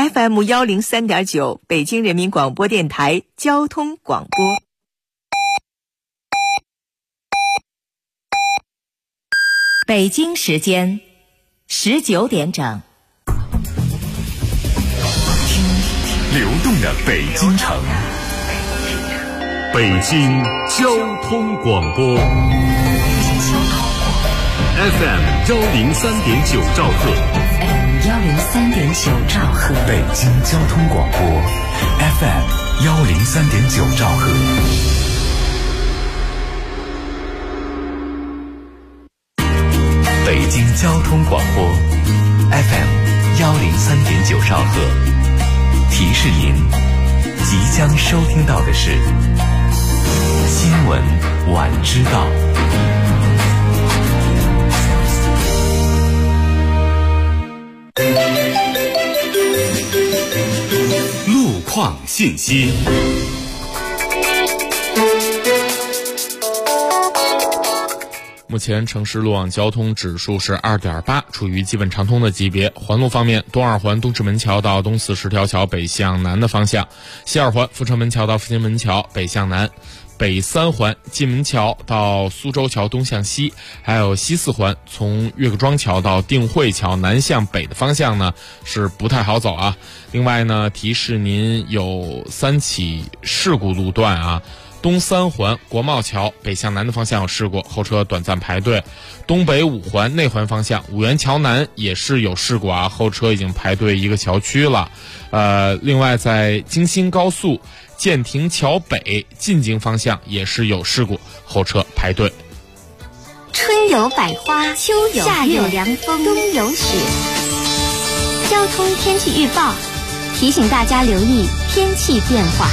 FM103.9，北京人民广播电台交通广播。北京时间19点整。 流动的北京城，北京交通广播 FM103.9兆赫 ，FM103.9兆赫， 北京交通广播 FM103.9兆赫。北京交通广播 FM103.9兆赫，提示您即将收听到的是新闻晚知道。路况信息。 目前城市路网交通指数是 2.8， 处于基本畅通的级别。环路方面，东二环东直门桥到东四十条桥北向南的方向，西二环阜成门桥到阜新门桥北向南，北三环蓟门桥到苏州桥东向西，还有西四环从岳各庄桥到定慧桥南向北的方向呢是不太好走啊。另外呢，提示您有3起事故路段啊。东三环国贸桥北向南的方向有事故，后车短暂排队。东北五环内环方向五原桥南也是有事故啊，后车已经排队一个桥区了。另外在京新高速建亭桥北进京方向也是有事故，后车排队。 春有百花，秋有夏有凉风，冬有雪。交通天气预报提醒大家留意天气变化。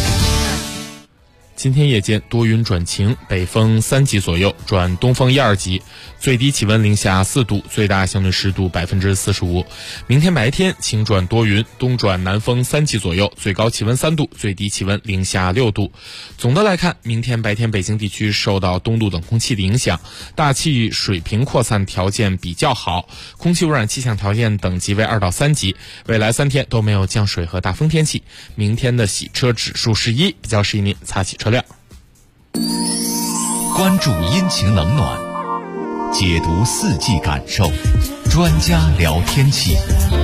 今天夜间多云转晴，北风3级左右转东风1、2级，最低气温零下4度，最大相对湿度45%。明天白天晴转多云，东转南风3级左右，最高气温3度，最低气温零下6度。总的来看，明天白天北京地区受到东部冷空气的影响，大气水平扩散条件比较好，空气污染气象条件等级为2到3级。未来3天都没有降水和大风天气。明天的洗车指数是1，比较适宜您擦洗车辆。 关注阴晴冷暖，解读四季感受，专家聊天气。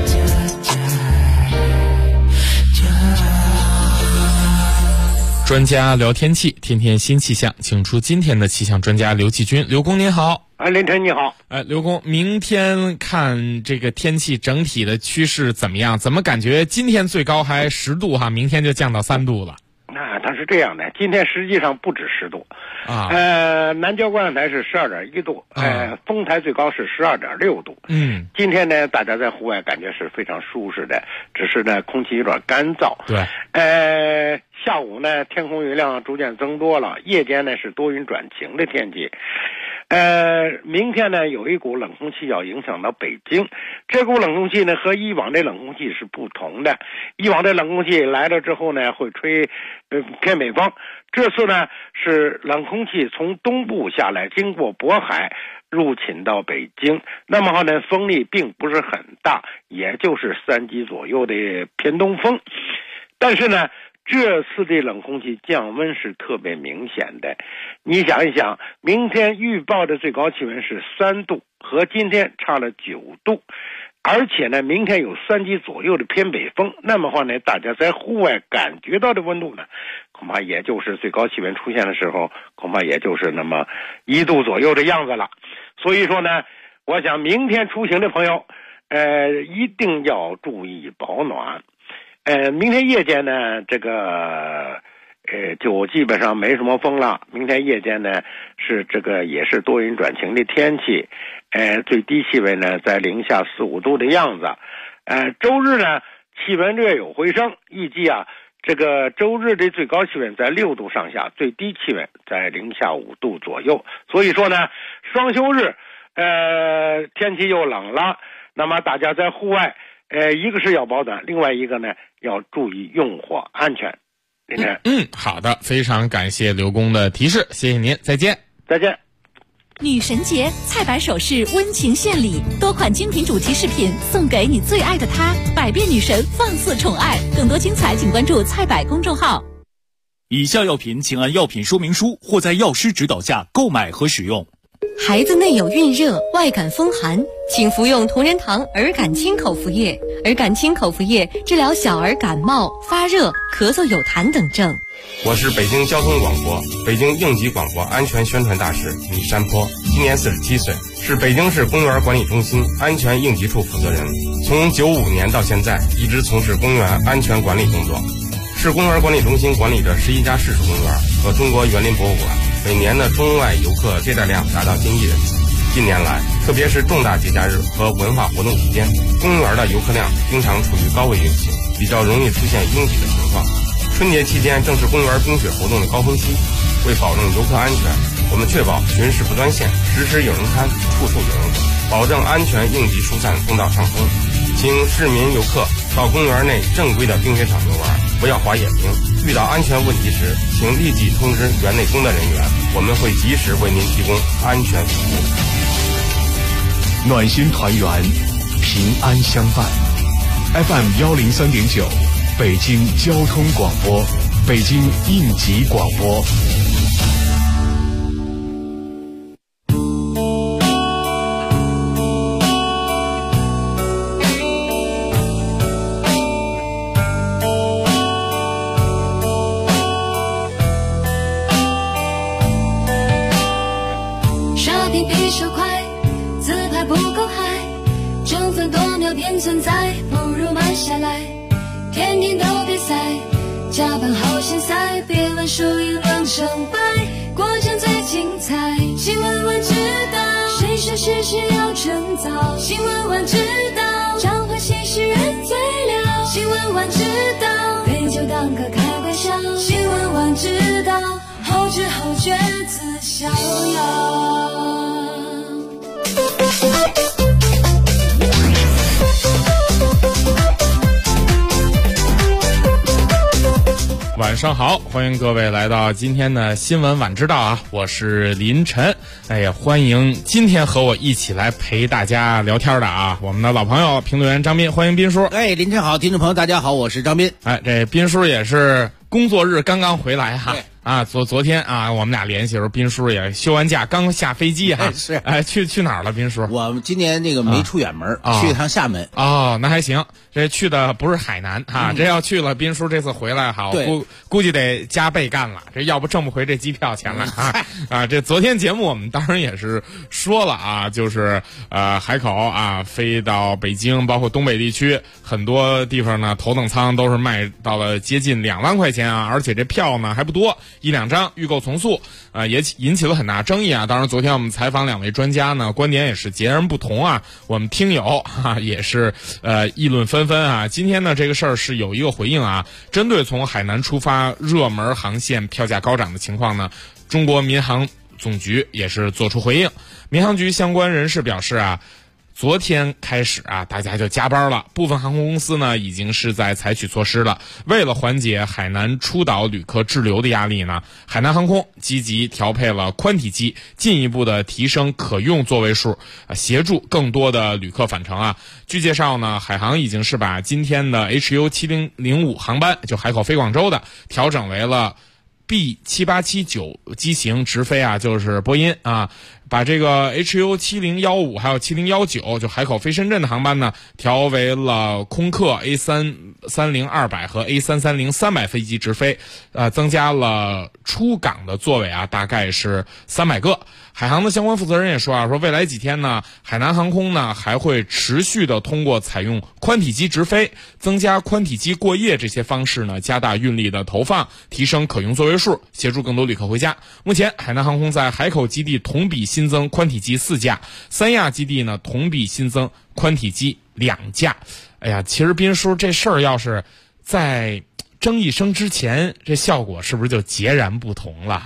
专家聊天气，天天新气象，请出今天的气象专家刘继军。刘工您好。 林晨你好。 刘工，明天看这个天气整体的趋势怎么样？怎么感觉今天最高还10度哈，明天就降到3度了？ 它是这样的，今天实际上不止10度啊。 南郊观台是12.1度，丰台最高是12.6度。今天呢，大家在户外感觉是非常舒适的，只是呢空气有点干燥。 对。 下午呢天空云量逐渐增多了，夜间呢是多云转晴的天气。明天呢有一股冷空气要影响到北京，这股冷空气呢和以往的冷空气是不同的。以往的冷空气来了之后呢会吹偏北风，这次呢是冷空气从东部下来，经过渤海入侵到北京，那么呢风力并不是很大，也就是3级左右的偏东风。但是呢这次的冷空气降温是特别明显的，你想一想，明天预报的最高气温是3度，和今天差了9度，而且呢，明天有3级左右的偏北风，那么话呢，大家在户外感觉到的温度呢，恐怕也就是最高气温出现的时候，恐怕也就是那么1度左右的样子了。所以说呢，我想明天出行的朋友，一定要注意保暖。明天夜间呢，这个就基本上没什么风了。明天夜间呢是这个也是多云转晴的天气，最低气温呢在零下4、5度的样子。周日呢气温略有回升，预计啊这个周日的最高气温在6度上下，最低气温在零下5度左右。所以说呢，双休日天气又冷了，那么大家在户外一个是要保暖，另外一个呢要注意用火安全。 好的，非常感谢刘工的提示，谢谢您，再见。 再见。 女神节，菜百首饰温情献礼，多款精品主题饰品送给你最爱的他，百变女神放肆宠爱。更多精彩请关注菜百公众号。 以下药品请按药品说明书或在药师指导下购买和使用。 孩子内有孕热、外感风寒，请服用同仁堂儿感清口服液。儿感清口服液治疗小儿感冒、发热、咳嗽、有痰等症。 我是北京交通广播、北京应急广播安全宣传大使李山坡，今年47岁，是北京市公园管理中心安全应急处负责人。从95年到现在，一直从事公园安全管理工作。市公园管理中心管理着11家市属公园和中国园林博物馆，每年的中外游客接待量达到近1亿人次。近年来，特别是重大节假日和文化活动期间，公园的游客量经常处于高位运行，比较容易出现拥挤的情况。春节期间正是公园冰雪活动的高峰期，为保证游客安全，我们确保巡视不断线，时时有人看，处处有人管，保证安全应急疏散通道畅通。请市民游客到公园内正规的冰雪场游玩，不要滑野冰。遇到安全问题时，请立即通知园内工作人员，我们会及时为您提供安全服务。 暖心团圆，平安相伴。FM 103.9，北京交通广播，北京应急广播。 刷屏比手快，自拍不够嗨，争分夺秒便存在，不如慢下来。天天都比赛，加班好现赛，别问输赢两胜败，过程最精彩。新闻晚知道，谁说事实要趁早？新闻晚知道，彰化新诗人最了。新闻晚知道，杯酒当歌开玩笑。新闻晚知道，后知后觉自逍遥。 晚上好，欢迎各位来到今天的新闻晚知道啊，我是林晨。哎呀，欢迎今天和我一起来陪大家聊天的啊，我们的老朋友评论员张斌，欢迎斌叔。 哎，林晨好，听众朋友大家好，我是张斌。 哎，这斌叔也是工作日刚刚回来哈。啊，昨天啊，我们俩联系的时候，斌叔也休完假，刚下飞机哈。 是， 哎，去哪儿了，斌叔？ 我们今年这个没出远门，去一趟厦门。 哦，那还行，这去的不是海南哈，这要去了，斌叔这次回来好，估计得加倍干了，这要不挣不回这机票钱了啊！啊，这昨天节目我们当然也是说了啊，就是海口啊，飞到北京，包括东北地区很多地方呢，头等舱都是卖到了接近2万块钱啊，而且这票呢还不多，1-2张，预购从速，也引起了很大争议啊。当然，昨天我们采访2位专家呢，观点也是截然不同啊。我们听友也是议论纷纷啊。今天呢，这个事儿是有一个回应啊，针对从海南出发热门航线票价高涨的情况呢，中国民航总局也是做出回应。民航局相关人士表示啊，昨天开始啊，大家就加班了。部分航空公司呢，已经是在采取措施了。为了缓解海南出岛旅客滞留的压力呢，海南航空积极调配了宽体机，进一步的提升可用座位数，协助更多的旅客返程啊。据介绍呢，海航已经是把今天的 HU7005 航班，就海口飞广州的，调整为了B7879机型直飞啊，就是波音啊。把这个 HU7015 还有7019就海口飞深圳的航班呢，调为了空客 A330-200 和 A330-300 飞机直飞，增加了出港的座位啊，大概是300个。海航的相关负责人也说啊，说未来几天呢，海南航空呢还会持续的通过采用宽体机直飞、增加宽体机过夜这些方式呢，加大运力的投放，提升可用座位数，协助更多旅客回家。目前海南航空在海口基地同比新增宽体机4架，三亚基地呢同比新增宽体机2架。哎呀，其实斌叔这事儿要是在争议声之前，这效果是不是就截然不同了哈？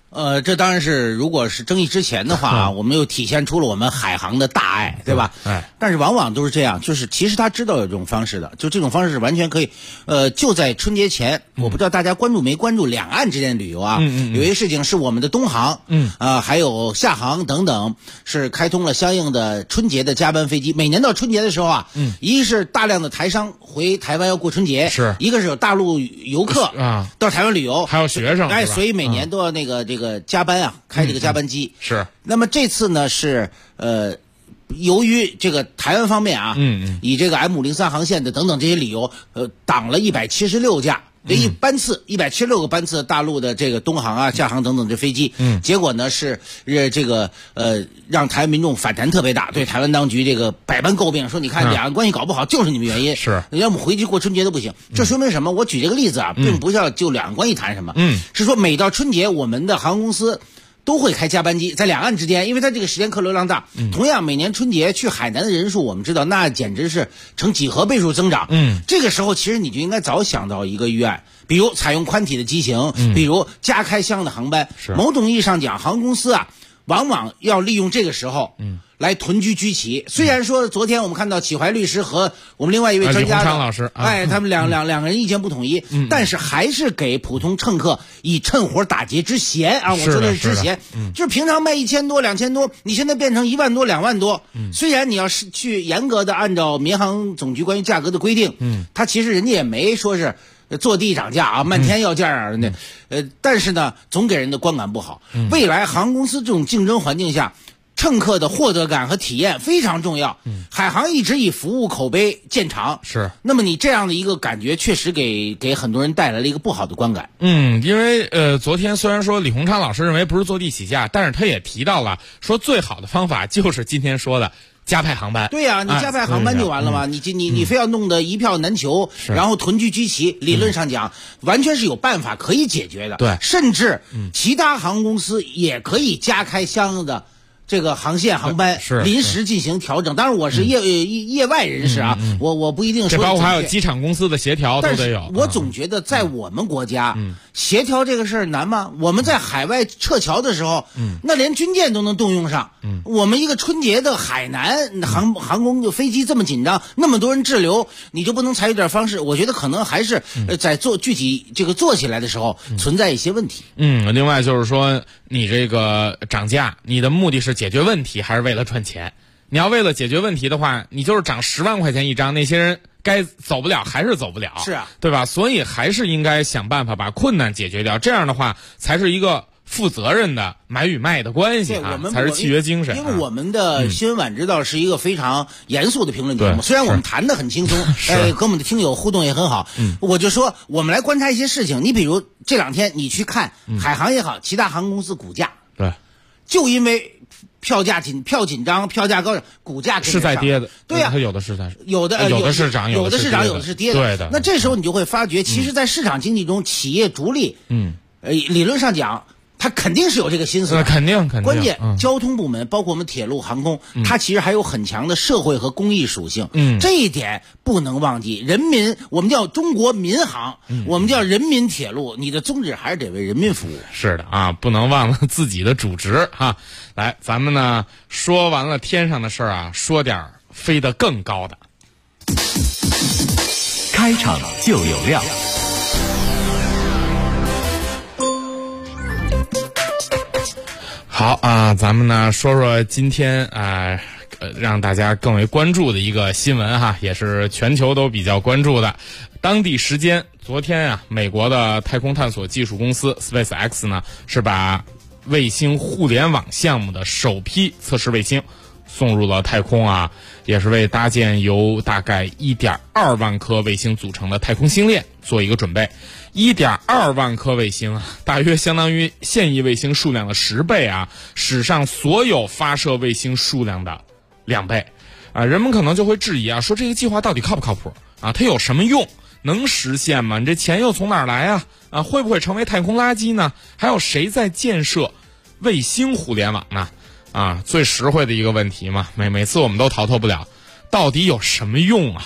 这当然是，如果是争议之前的话，我们又体现出了我们海航的大爱，对吧？但是往往都是这样，就是其实他知道有这种方式的，就这种方式是完全可以，就在春节前，我不知道大家关注没关注两岸之间的旅游啊？有一些事情是我们的东航，还有厦航等等，是开通了相应的春节的加班飞机。每年到春节的时候啊，一是大量的台商回台湾要过春节， 是一个是有大陆游客啊到台湾旅游， 还有学生， 所以每年都要这个加班啊，开这个加班机。 是。 那么这次呢是由于这个台湾方面啊，以这个 M503 航线的等等这些理由，挡了176架。这班次176个班次，大陆的这个东航啊、厦航等等这飞机，结果呢是这个让台湾民众反弹特别大，对台湾当局这个百般诟病，说你看两岸关系搞不好就是你们原因， 是要么回去过春节都不行。这说明什么？我举这个例子啊，并不是要就两岸关系谈什么，是说每到春节，我们的航空公司都会开加班机，在两岸之间，因为它这个时间客流量大。同样，每年春节去海南的人数，我们知道那简直是呈几何倍数增长。这个时候其实你就应该早想到一个预案，比如采用宽体的机型，比如加开相应的航班。某种意义上讲，航空公司啊，往往要利用这个时候，来囤居居奇。虽然说昨天我们看到启怀律师和我们另外一位专家李鸿昌老师， 他们两个人意见不统一，但是还是给普通乘客以趁火打劫之嫌啊！我说的是之嫌，就是平常卖1000多、2000多，你现在变成1万多、2万多。虽然你要是去严格的按照民航总局关于价格的规定，它其实人家也没说是坐地涨价啊，漫天要价啊的，但是呢，总给人的观感不好。未来航空公司这种竞争环境下，乘客的获得感和体验非常重要。海航一直以服务口碑见长， 是。 那么你这样的一个感觉，确实给很多人带来了一个不好的观感。 因为昨天虽然说李鸿昌老师认为不是坐地起价，但是他也提到了说最好的方法就是今天说的加派航班。 对呀，你加派航班就完了嘛。你非要弄得一票难求，然后囤居居奇，理论上讲完全是有办法可以解决的。 对， 甚至其他航空公司也可以加开相应的这个航线航班，临时进行调整。当然我是业外人士啊，我不一定说。 这包括还有机场公司的协调都得有。 我总觉得在我们国家，协调这个事儿难吗？我们在海外撤侨的时候，那连军舰都能动用上。我们一个春节的海南航空飞机这么紧张，那么多人滞留，你就不能采取点方式？我觉得可能还是在具体这个做起来的时候存在一些问题。 另外就是说，你这个涨价，你的目的是解决问题还是为了赚钱？你要为了解决问题的话，你就是涨10万块钱一张，那些人该走不了还是走不了， 是啊， 对吧？所以还是应该想办法把困难解决掉，这样的话才是一个负责任的买与卖的关系啊，才是契约精神。 因为我们的新闻晚知道是一个非常严肃的评论节目，虽然我们谈得很轻松，和我们的听友互动也很好。我就说我们来观察一些事情，你比如这2天你去看海航也好，其他航空公司股价， 对， 就因为票紧张，票价高，股价是在跌的。 对呀， 它有的是在， 有的是涨， 有的是涨，有的是跌的。 对的。 那这时候你就会发觉，其实，在市场经济中，企业逐利，理论上讲，它肯定是有这个心思的， 肯定。 关键交通部门，包括我们铁路航空，它其实还有很强的社会和公益属性。这一点不能忘记。我们叫中国民航，我们叫人民铁路，你的宗旨还是得为人民服务。 是的啊，不能忘了自己的主职哈。来，咱们呢说完了天上的事儿啊，说点飞得更高的。 开场就有料。 好啊，咱们呢说说今天让大家更为关注的一个新闻哈，也是全球都比较关注的。当地时间昨天啊，美国的太空探索技术公司 SpaceX 呢是把卫星互联网项目的首批测试卫星送入了太空啊，也是为搭建由大概 1.2 万颗卫星组成的太空星链做一个准备。1.2 万颗卫星啊，大约相当于现役卫星数量的10倍啊，史上所有发射卫星数量的2倍啊。人们可能就会质疑啊，说这个计划到底靠不靠谱啊？它有什么用？能实现吗？你这钱又从哪儿来啊？啊，会不会成为太空垃圾呢？还有谁在建设卫星互联网呢？啊，最实惠的一个问题嘛，每次我们都逃脱不了，到底有什么用啊？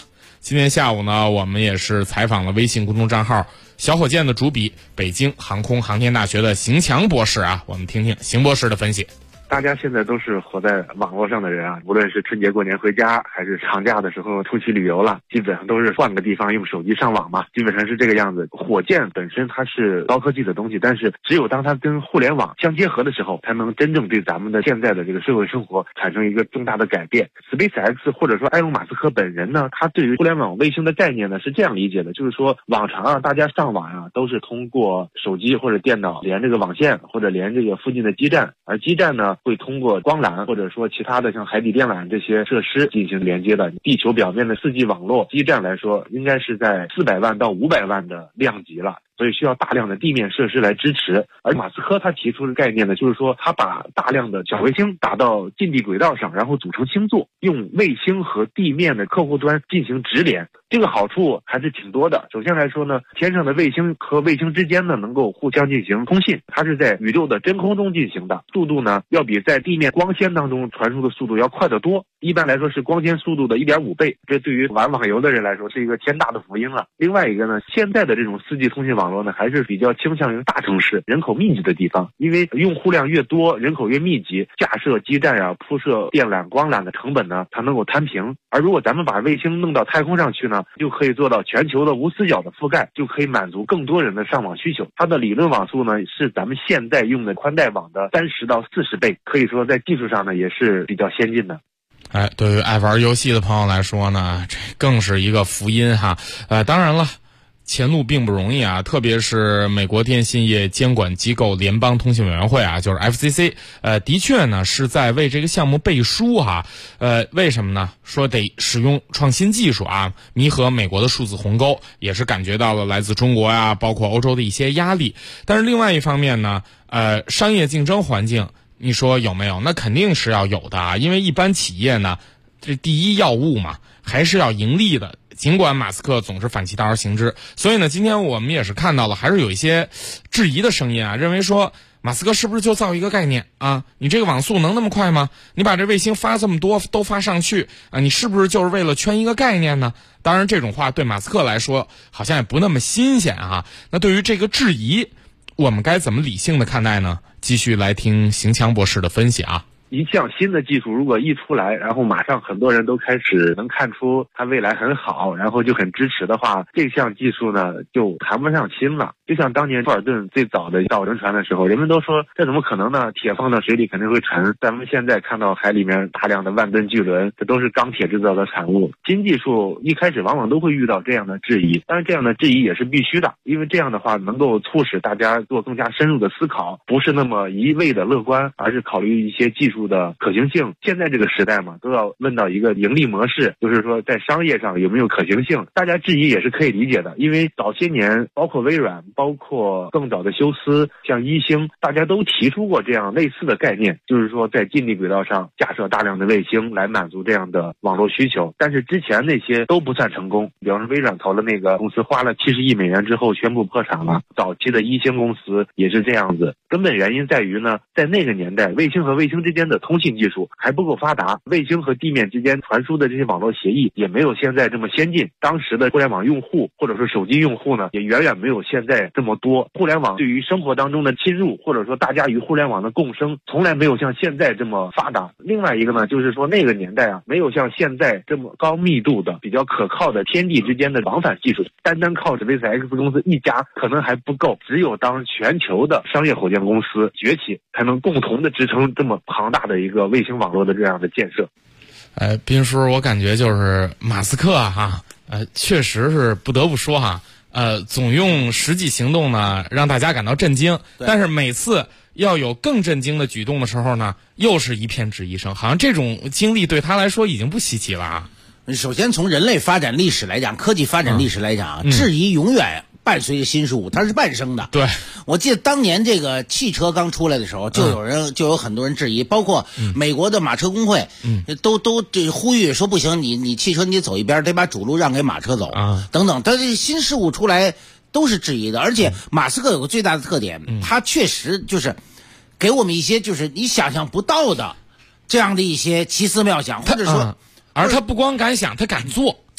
今天下午呢，我们也是采访了微信公众账号小火箭的主笔，北京航空航天大学的邢强博士啊，我们听听邢博士的分析。 大家现在都是活在网络上的人啊，无论是春节过年回家，还是长假的时候出去旅游了，基本上都是换个地方用手机上网嘛，基本上是这个样子。火箭本身它是高科技的东西，但是只有当它跟互联网相结合的时候，才能真正对咱们的现在的这个社会生活产生一个重大的改变。SpaceX 或者说埃隆马斯克本人呢，他对于互联网卫星的概念呢是这样理解的，就是说往常啊，大家上网啊都是通过手机或者电脑连这个网线或者连这个附近的基站，而基站呢会通过光缆或者说其他的像海底电缆这些设施进行连接的。地球表面的4G 网络基站来说，应该是在400万到500万的量级了，所以需要大量的地面设施来支持。而马斯克他提出的概念呢，就是说他把大量的小卫星打到近地轨道上，然后组成星座，用卫星和地面的客户端进行直连。这个好处还是挺多的。首先来说呢，天上的卫星和卫星之间呢能够互相进行通信，它是在宇宙的真空中进行的，速度呢要比在地面光纤当中传输的速度要快得多，一般来说是光纤速度的1.5倍，这对于玩网游的人来说是一个天大的福音了。另外一个呢，现在的这种4G 通信网络呢还是比较倾向于大城市人口密集的地方，因为用户量越多，人口越密集，架设基站啊、铺设电缆、光缆的成本呢它能够摊平。而如果咱们把卫星弄到太空上去呢，就可以做到全球的无死角的覆盖，就可以满足更多人的上网需求。它的理论网速呢是咱们现在用的宽带网的30到40倍，可以说在技术上呢也是比较先进的。 对于爱玩游戏的朋友来说呢，这更是一个福音哈。当然了，前路并不容易啊，特别是美国电信业监管机构联邦通信委员会啊，就是 FCC， 的确呢是在为这个项目背书哈。为什么呢？说得使用创新技术啊，弥合美国的数字鸿沟，也是感觉到了来自中国啊，包括欧洲的一些压力。但是另外一方面呢，商业竞争环境，你说有没有？那肯定是要有的啊，因为一般企业呢，这第一要务嘛，还是要盈利的。尽管马斯克总是反其道而行之，所以呢，今天我们也是看到了，还是有一些质疑的声音啊，认为说马斯克是不是就造一个概念啊？你这个网速能那么快吗？你把这卫星发这么多都发上去啊，你是不是就是为了圈一个概念呢？当然，这种话对马斯克来说好像也不那么新鲜啊。那对于这个质疑，我们该怎么理性的看待呢？继续来听邢强博士的分析啊。 一项新的技术如果一出来，然后马上很多人都开始能看出它未来很好，然后就很支持的话，这项技术呢就谈不上新了。就像当年富尔顿最早的造轮船的时候，人们都说这怎么可能呢？铁放到水里肯定会沉。咱们现在看到海里面大量的万吨巨轮，这都是钢铁制造的产物。新技术一开始往往都会遇到这样的质疑，但是这样的质疑也是必须的，因为这样的话能够促使大家做更加深入的思考，不是那么一味的乐观，而是考虑一些技术的可行性。现在这个时代嘛，都要问到一个盈利模式，就是说在商业上有没有可行性。大家质疑也是可以理解的，因为早些年包括微软，包括更早的休斯，像一星，大家都提出过这样类似的概念，就是说在近地轨道上架设大量的卫星来满足这样的网络需求。但是之前那些都不算成功，比方说微软投了那个公司花了70亿美元之后宣布破产了，早期的一星公司也是这样子。根本原因在于呢，在那个年代卫星和卫星之间的通信技术还不够发达，卫星和地面之间传输的这些网络协议也没有现在这么先进。当时的互联网用户或者说手机用户呢，也远远没有现在这么多。互联网对于生活当中的侵入，或者说大家与互联网的共生，从来没有像现在这么发达。另外一个呢，就是说那个年代啊，没有像现在这么高密度的比较可靠的天地之间的往返技术，单靠SpaceX公司一家可能还不够，只有当全球的商业火箭公司崛起，才能共同的支撑这么庞大的一个卫星网络的这样的建设。 斌叔，我感觉就是马斯克哈，确实是不得不说哈，总用实际行动呢让大家感到震惊，但是每次要有更震惊的举动的时候呢，又是一片质疑声，好像这种经历对他来说已经不稀奇了啊。 首先从人类发展历史来讲，科技发展历史来讲，质疑永远伴随着新事物，它是伴生的。 对， 我记得当年这个汽车刚出来的时候，就有很多人质疑，包括美国的马车工会，都这呼吁说不行，你汽车你走一边，得把主路让给马车走等等。但是新事物出来都是质疑的，而且马斯克有个最大的特点，他确实就是给我们一些就是你想象不到的这样的一些奇思妙想，或者说。 而他不光敢想，他敢做。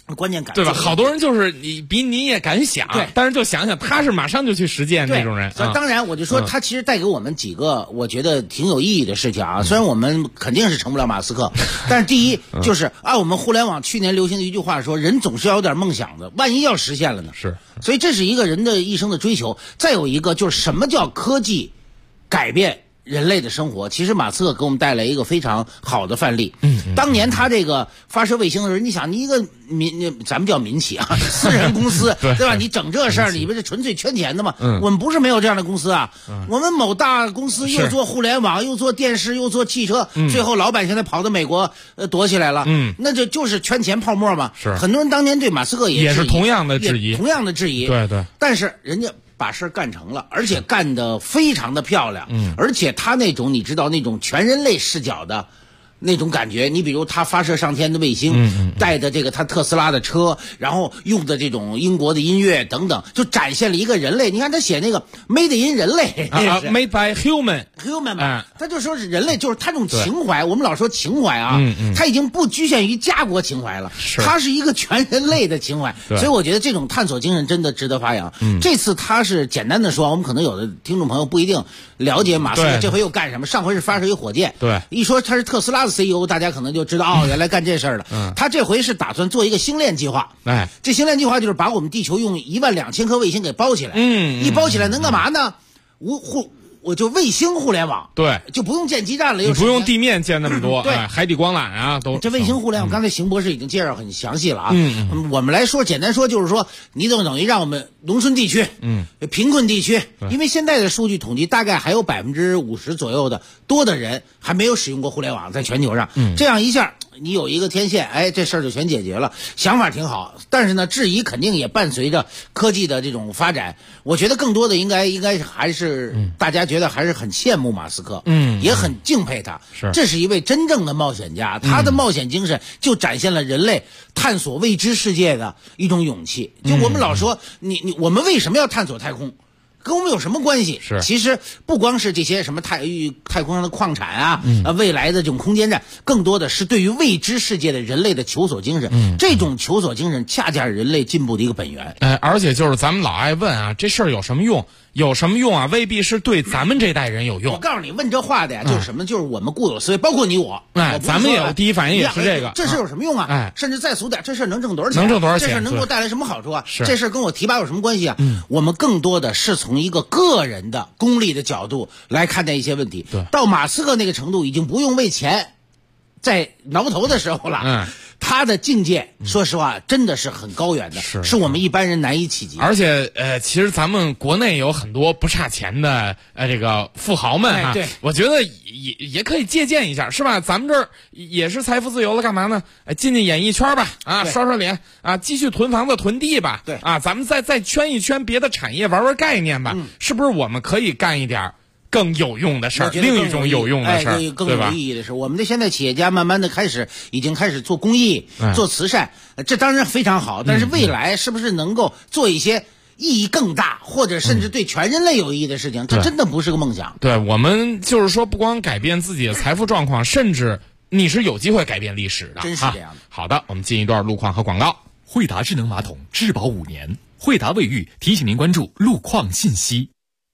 关键感对吧？好多人就是比你也敢想， 对， 但是就想想他是马上就去实践那种人。 当然，我就说他其实带给我们几个我觉得挺有意义的事情啊。虽然我们肯定是成不了马斯克，但是第一就是按我们互联网去年流行的一句话说，人总是要有点梦想的，万一要实现了呢？ 是， 所以这是一个人的一生的追求。再有一个就是什么叫科技改变人类的生活，其实马斯克给我们带来一个非常好的范例。当年他这个发射卫星的时候，你想你一个咱们叫民企啊，私人公司对吧？你整这事儿，你们是纯粹圈钱的嘛？我们不是没有这样的公司啊。我们某大公司又做互联网，又做电视，又做汽车，最后老板现在跑到美国躲起来了。那就是圈钱泡沫嘛。 是很多人当年对马斯克也是同样的质疑， 对。但是人家把事干成了，而且干得非常的漂亮。而且他那种你知道那种全人类视角的那种感觉，你比如他发射上天的卫星，带的这个他特斯拉的车，然后用的这种英国的音乐等等，就展现了一个人类。你看他写那个 Made in 人类 ，Made by human 嘛，他就说是人类，就是他这种情怀。我们老说情怀啊，他已经不局限于家国情怀了，他是一个全人类的情怀。所以我觉得这种探索精神真的值得发扬。这次他是简单的说，我们可能有的听众朋友不一定了解马斯克这回又干什么。上回是发射一火箭， 对， 一说他是特斯拉的 CEO， 大家可能就知道原来干这事儿了。他这回是打算做一个星链计划。这星链计划就是把我们地球用12000颗卫星给包起来。一包起来能干嘛呢？我就卫星互联网， 对， 就不用建基站了， 你不用地面建那么多， 对， 海底光缆啊，都这卫星互联网，刚才邢博士已经介绍很详细了啊。我们来说，简单说就是说，你等于让我们农村地区，贫困地区，因为现在的数据统计，大概还有50%左右的多的人还没有使用过互联网，在全球上，这样一下。你有一个天线，这事儿就全解决了，想法挺好。但是呢，质疑肯定也伴随着科技的这种发展。我觉得更多的应该还是大家觉得还是很羡慕马斯克，也很敬佩他。这是一位真正的冒险家，他的冒险精神就展现了人类探索未知世界的一种勇气。就我们老说，我们为什么要探索太空？跟我们有什么关系？其实不光是这些什么太空上的矿产啊，未来的这种空间站，更多的是对于未知世界的人类的求索精神。这种求索精神恰恰是人类进步的一个本源。 而且就是咱们老爱问啊，这事儿有什么用？有什么用啊？未必是对咱们这代人有用。 我告诉你，问这话的呀，就是什么？就是我们固有思维，包括你我。 咱们也有第一反应也是这个。 这事有什么用啊？甚至再俗点，这事能挣多少钱？ 能挣多少钱？ 这事能给我带来什么好处啊？这事跟我提拔有什么关系啊？我们更多的是从一个个人的功利的角度来看待一些问题。到马斯克那个程度，已经不用为钱在挠头的时候了。他的境界，说实话，真的是很高远的，是我们一般人难以企及。 而且，其实咱们国内有很多不差钱的这个富豪们啊，我觉得也可以借鉴一下，是吧？咱们这儿也是财富自由了，干嘛呢？进演艺圈吧，刷刷脸啊，继续囤房子囤地吧，咱们再圈一圈别的产业，玩概念吧，是不是？我们可以干一点更有用的事儿，另一种有用的事儿， 更有意义的事。我们的现在企业家慢慢的已经开始做公益、做慈善，这当然非常好。但是未来是不是能够做一些意义更大，或者甚至对全人类有意义的事情？这真的不是个梦想。 对，我们就是说，不光改变自己的财富状况，甚至你是有机会改变历史的。 真是这样的。 好的，我们进一段路况和广告。 惠达智能马桶质保5年，惠达卫浴提醒您关注路况信息。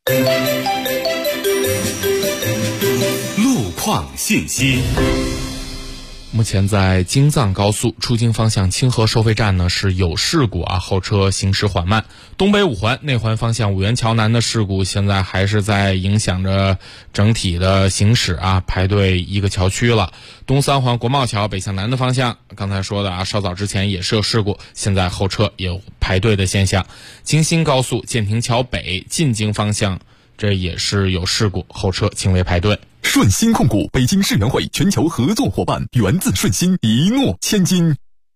路况信息。 目前在京藏高速出京方向清河收费站呢是有事故啊，后车行驶缓慢。东北五环内环方向五元桥南的事故现在还是在影响着整体的行驶啊，排队一个桥区了。东三环国贸桥北向南的方向，刚才说的啊，稍早之前也是有事故，现在后车也有排队的现象。京新高速建亭桥北进京方向这也是有事故，后车轻微排队。 顺鑫控股北京世园会全球合作伙伴，源自顺鑫，一诺千金。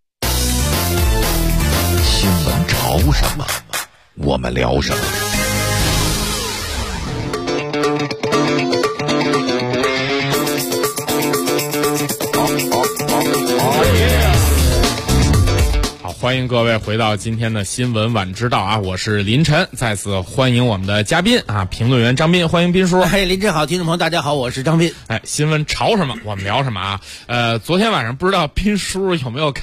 新闻潮什么，我们聊什么。 欢迎各位回到今天的新闻晚知道啊，我是林晨，再次欢迎我们的嘉宾啊，评论员张斌，欢迎斌叔。 林晨好，听众朋友大家好，我是张斌。 新闻潮什么我们聊什么啊？昨天晚上不知道斌叔有没有看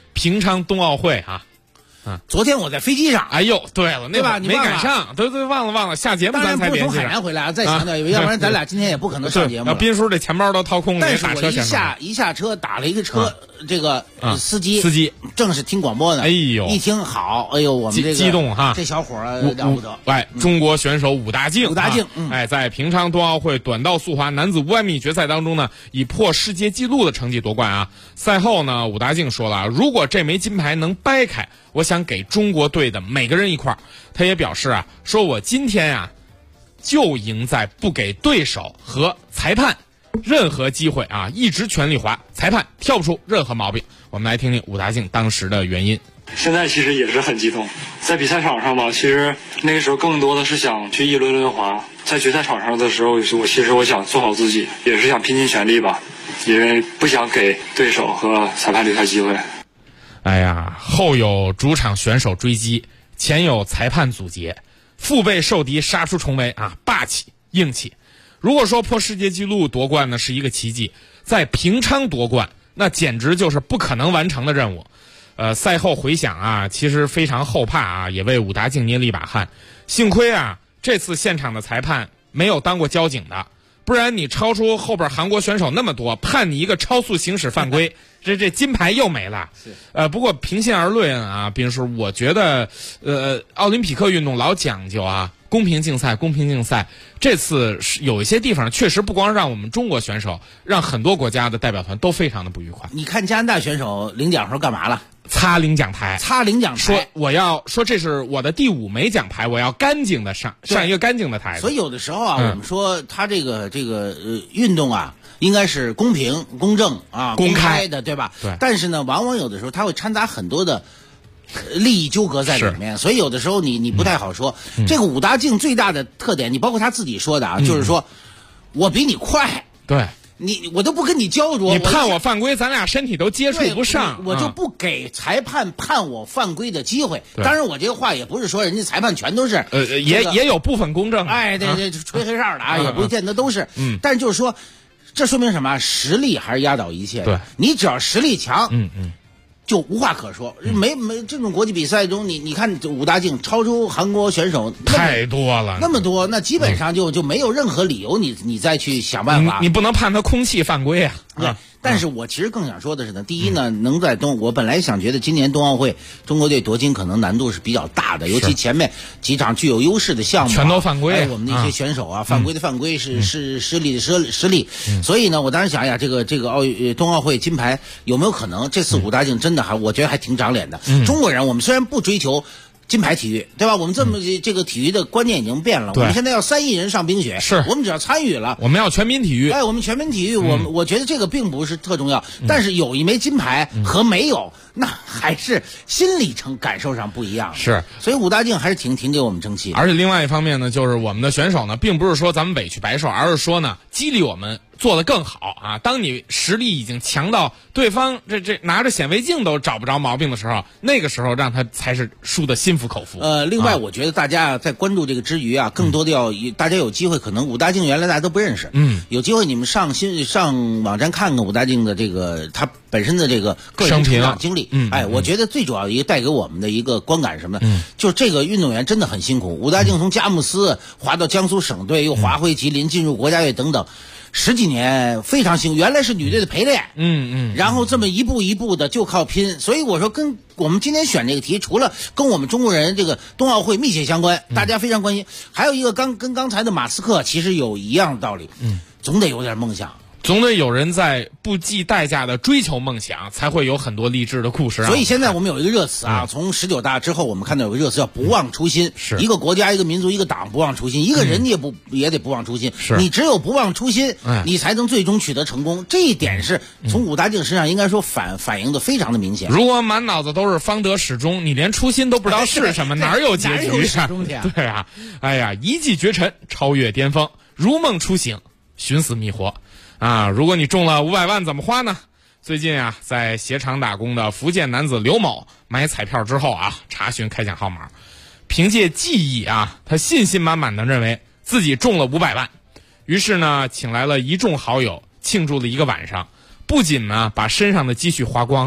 平昌冬奥会啊。 昨天我在飞机上， 哎呦，对了， 对吧？ 没赶上，对，忘了，下节目咱才联系。 当然不是从海南回来啊，再强调一遍，要不然咱俩今天也不可能上节目。 斌叔这钱包都掏空了， 但是我一下车打了一个车，这个司机正是听广播呢， 哎呦， 一听好，哎呦，我们这个激动哈， 这小伙了不得。 中国选手武大靖，在平昌冬奥会短道速滑男子500米决赛当中呢，以破世界纪录的成绩夺冠啊。赛后呢，武大靖说了，如果这枚金牌能掰开，我想给中国队的每个人一块。他也表示啊，说我今天啊，就赢在不给对手和裁判任何机会啊，一直全力滑，裁判挑不出任何毛病。我们来听听武大靖当时的原因。 现在其实也是很激动，在比赛场上吧，其实那个时候更多的是想去一轮轮滑。在决赛场上的时候，我想做好自己，也是想拼尽全力吧，因为不想给对手和裁判留下机会。 哎呀，后有主场选手追击，前有裁判阻截，腹背受敌，杀出重围啊，霸气硬气。如果说破世界纪录夺冠呢是一个奇迹，在平昌夺冠那简直就是不可能完成的任务。赛后回想啊，其实非常后怕啊，也为武大靖捏了一把汗。幸亏啊，这次现场的裁判没有当过交警的，不然你超出后边韩国选手那么多，判你一个超速行驶犯规，这金牌又没了。不过平心而论啊，斌叔，我觉得奥林匹克运动老讲究啊，公平竞赛。这次有一些地方确实不光让我们中国选手，让很多国家的代表团都非常的不愉快。 你看加拿大选手领奖时候干嘛了？ 擦领奖台， 说我要说这是我的第5枚奖牌，我要干净的上一个干净的台子。 所以有的时候啊，我们说他这个运动啊，应该是公平、公正啊、公开的，对吧？ 对。 但是呢，往往有的时候他会掺杂很多的利益纠葛在里面，所以有的时候你不太好说。这个武大靖最大的特点，你包括他自己说的啊，就是说我比你快， 对。 我都不跟你焦灼， 你判我犯规，咱俩身体都接触不上， 我就不给裁判判我犯规的机会。当然，我这个话也不是说人家裁判全都是， 也有部分公正。 哎，对，吹黑哨的啊，也不见得都是。但是就是说，这说明什么？实力还是压倒一切。 对， 你只要实力强，就无话可说。没这种国际比赛中，你看武大靖超出韩国选手太多了， 那么多，那基本上就没有任何理由你再去想办法。 你不能判他空气犯规啊。 对，但是我其实更想说的是呢，第一呢，能在我本来想觉得今年冬奥会中国队夺金可能难度是比较大的，尤其前面几场具有优势的项目全都犯规， 我们的一些选手啊，犯规的犯规是失利的失利。所以呢，我当时想呀，这个冬奥会金牌有没有可能这次武大靖真的我觉得还挺长脸的。中国人我们虽然不追求金牌体育，对吧？我们这个体育的观念已经变了。我们现在要3亿人上冰雪， 是我们只要参与了。 我们要全民体育。 我们全民体育，我觉得这个并不是特重要。但是有一枚金牌和没有，那还是心理感受上不一样。 是， 所以武大靖还是挺给我们争气。 而且另外一方面呢，就是我们的选手呢，并不是说咱们委屈白受，而是说呢，激励我们做得更好啊！当你实力已经强到对方这拿着显微镜都找不着毛病的时候，那个时候让他才是输得心服口服。 另外我觉得大家在关注这个之余啊，更多的要大家有机会，可能武大靖原来大家都不认识，有机会你们上网站看看武大靖的这个他本身的这个个人成长经历。我觉得最主要的一个带给我们的一个观感是什么呢？就是这个运动员真的很辛苦。武大靖从佳木斯滑到江苏省队，又滑回吉林，进入国家队等等。10几年非常辛苦，原来是女队的陪练，然后这么一步一步的就靠拼，所以我说跟我们今天选这个题，除了跟我们中国人这个冬奥会密切相关，大家非常关心，还有一个跟刚才的马斯克其实有一样的道理，总得有点梦想。 总得有人在不计代价的追求梦想，才会有很多励志的故事。 所以现在我们有一个热词啊，从19大之后，我们看到有个热词叫不忘初心。一个国家、一个民族、一个党不忘初心，一个人也得不忘初心。你只有不忘初心，你才能最终取得成功。这一点是从武大靖身上应该说反映的非常的明显。 如果满脑子都是方得始终，你连初心都不知道是什么，哪有结局啊？对啊，哎呀，一骑绝尘，超越巅峰，如梦初醒，寻死觅活。如果你中了500万怎么花呢？最近啊，在鞋厂打工的福建男子刘某买彩票之后啊，查询开奖号码，凭借记忆啊，他信心满满的认为自己中了500万，于是呢，请来了一众好友庆祝了一个晚上，不仅呢把身上的积蓄花光了，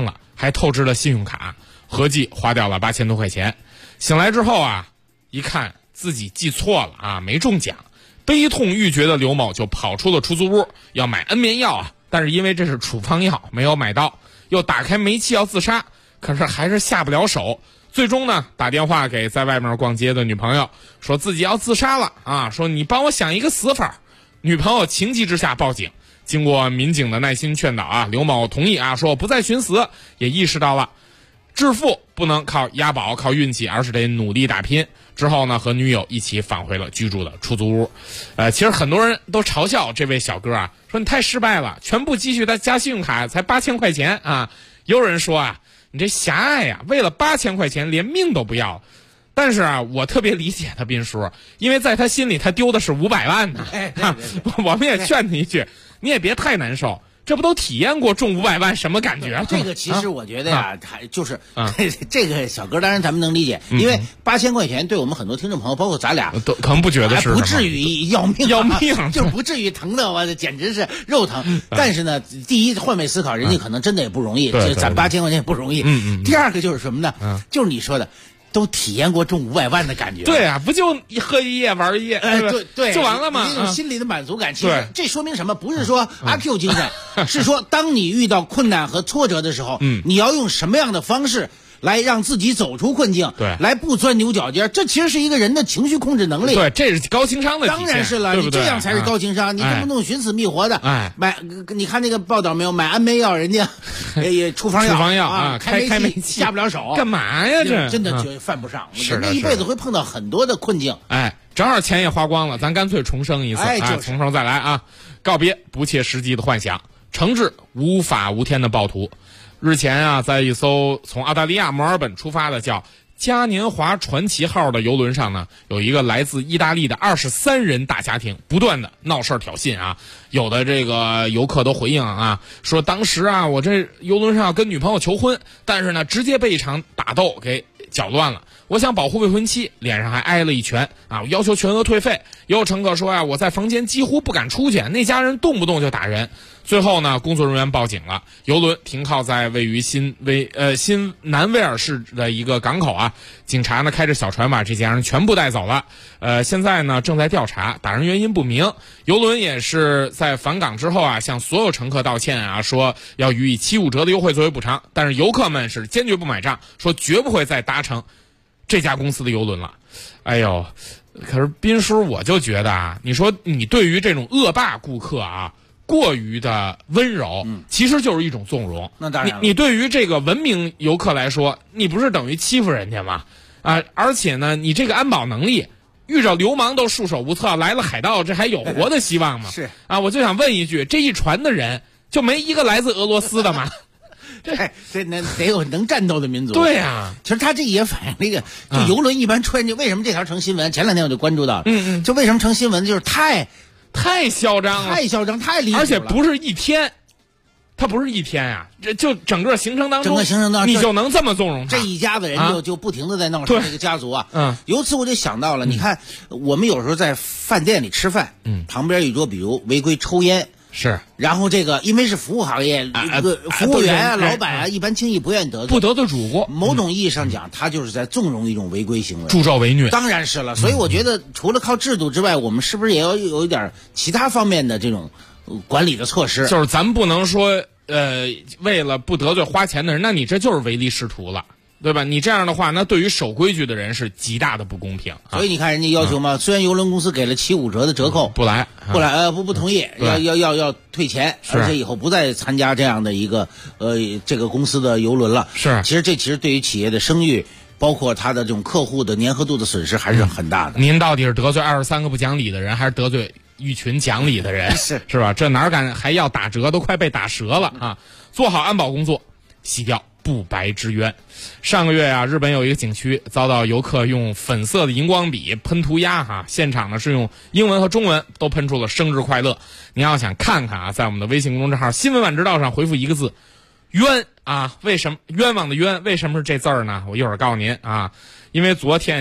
还透支了信用卡，合计花掉了8000多块钱。醒来之后啊，一看自己记错了啊，没中奖，悲痛欲绝的刘某就跑出了出租屋，要买安眠药啊，但是因为这是处方药，没有买到，又打开煤气要自杀，可是还是下不了手。最终呢，打电话给在外面逛街的女朋友，说自己要自杀了啊，说你帮我想一个死法。女朋友情急之下报警，经过民警的耐心劝导啊，刘某同意啊，说我不再寻死，也意识到了致富不能靠押宝靠运气，而是得努力打拼。之后呢，和女友一起返回了居住的出租屋。其实很多人都嘲笑这位小哥啊，说你太失败了，全部积蓄再加信用卡才8000块钱啊。也有人说啊，你这狭隘呀，为了8000块钱连命都不要。但是啊，我特别理解他斌叔，因为在他心里他丢的是500万呢。我们也劝他一句，你也别太难受，这不都体验过中500万什么感觉？ 这个其实我觉得呀，还就是这个小哥，当然咱们能理解，因为8000块钱对我们很多听众朋友，包括咱俩， 都可能不觉得是不至于要命，就不至于疼的我简直是肉疼。但是呢，第一换位思考，人家可能真的也不容易，攒8000块钱也不容易。第二个就是什么呢？就是你说的。都体验过中500万的感觉， 对啊，不就喝一夜玩一夜， 对， 就完了吗？ 那种心理的满足感，其实这说明什么？不是说阿 Q 精神，是说当你遇到困难和挫折的时候，你要用什么样的方式来让自己走出困境， 对， 来不钻牛角尖，这其实是一个人的情绪控制能力。 对，这是高情商的体现。 当然是了， 对不对？ 你这样才是高情商。你动不动寻死觅活的，买，你看那个报道没有？买安眠药，人家也处方药啊，开煤气下不了手， 干嘛呀？这真的就犯不上。人家一辈子会碰到很多的困境。 正好钱也花光了，咱干脆重生一次，从头再来啊！告别不切实际的幻想，惩治无法无天的暴徒。日前啊，在一艘从澳大利亚墨尔本出发的叫嘉年华传奇号的邮轮上呢，有一个来自意大利的23人大家庭不断的闹事挑衅啊。有的这个游客都回应啊，说当时啊，我这邮轮上要跟女朋友求婚，但是呢，直接被一场打斗给搅乱了。我想保护未婚妻，脸上还挨了一拳啊！我要求全额退费。也有乘客说啊，我在房间几乎不敢出去，那家人动不动就打人。最后呢，工作人员报警了，邮轮停靠在位于新南威尔士的一个港口啊。警察呢开着小船把这家人全部带走了。现在呢正在调查，打人原因不明。邮轮也是在返港之后啊，向所有乘客道歉啊，说要予以75折的优惠作为补偿。但是游客们是坚决不买账，说绝不会再搭乘这家公司的邮轮了。哎呦，可是斌叔，我就觉得啊，你说你对于这种恶霸顾客啊过于的温柔，其实就是一种纵容。 那当然了， 你对于这个文明游客来说，你不是等于欺负人家吗？而且呢，你这个安保能力，遇着流氓都束手无策，来了海盗，这还有活的希望吗？ 是啊，我就想问一句，这一船的人就没一个来自俄罗斯的吗？ 这得有能战斗的民族。 对呀， 其实他这也反映那个，就游轮一般出现，就为什么这条成新闻？前2天我就关注到了，就为什么成新闻，就是太嚣张了， 太嚣张，太离谱了， 而且不是一天。它不是一天啊，这就整个行程当中，你就能这么纵容他， 这一家子人就不停的在闹事，这个家族啊，由此我就想到了，你看我们有时候在饭店里吃饭，旁边一桌比如违规抽烟， 是， 然后这个因为是服务行业，服务员啊、老板啊，一般轻易不愿意得罪， 不得罪主顾。 某种意义上讲，他就是在纵容一种违规行为， 助纣为虐。 当然是了，所以我觉得除了靠制度之外，我们是不是也要有一点其他方面的这种管理的措施？ 就是咱们不能说。为了不得罪花钱的人，那你这就是唯利是图了，对吧？你这样的话，那对于守规矩的人是极大的不公平。 所以你看人家要求嘛，虽然邮轮公司给了75折的折扣， 不来， 不同意，要退钱，而且以后不再参加这样的一个这个公司的邮轮了。 是， 其实对于企业的声誉，包括他的这种客户的粘合度的损失还是很大的。 您到底是得罪23个不讲理的人，还是得罪一群讲理的人？是吧？这哪敢还要打折，都快被打折了啊！做好安保工作，洗掉不白之冤。上个月啊，日本有一个景区遭到游客用粉色的荧光笔喷涂鸦现场呢是用英文和中文都喷出了生日快乐。您要想看看啊，在我们的微信公众号新闻晚知道上回复一个字冤啊，为什么冤枉的冤？为什么是这字儿呢？我一会儿告诉您啊。因为昨天呀，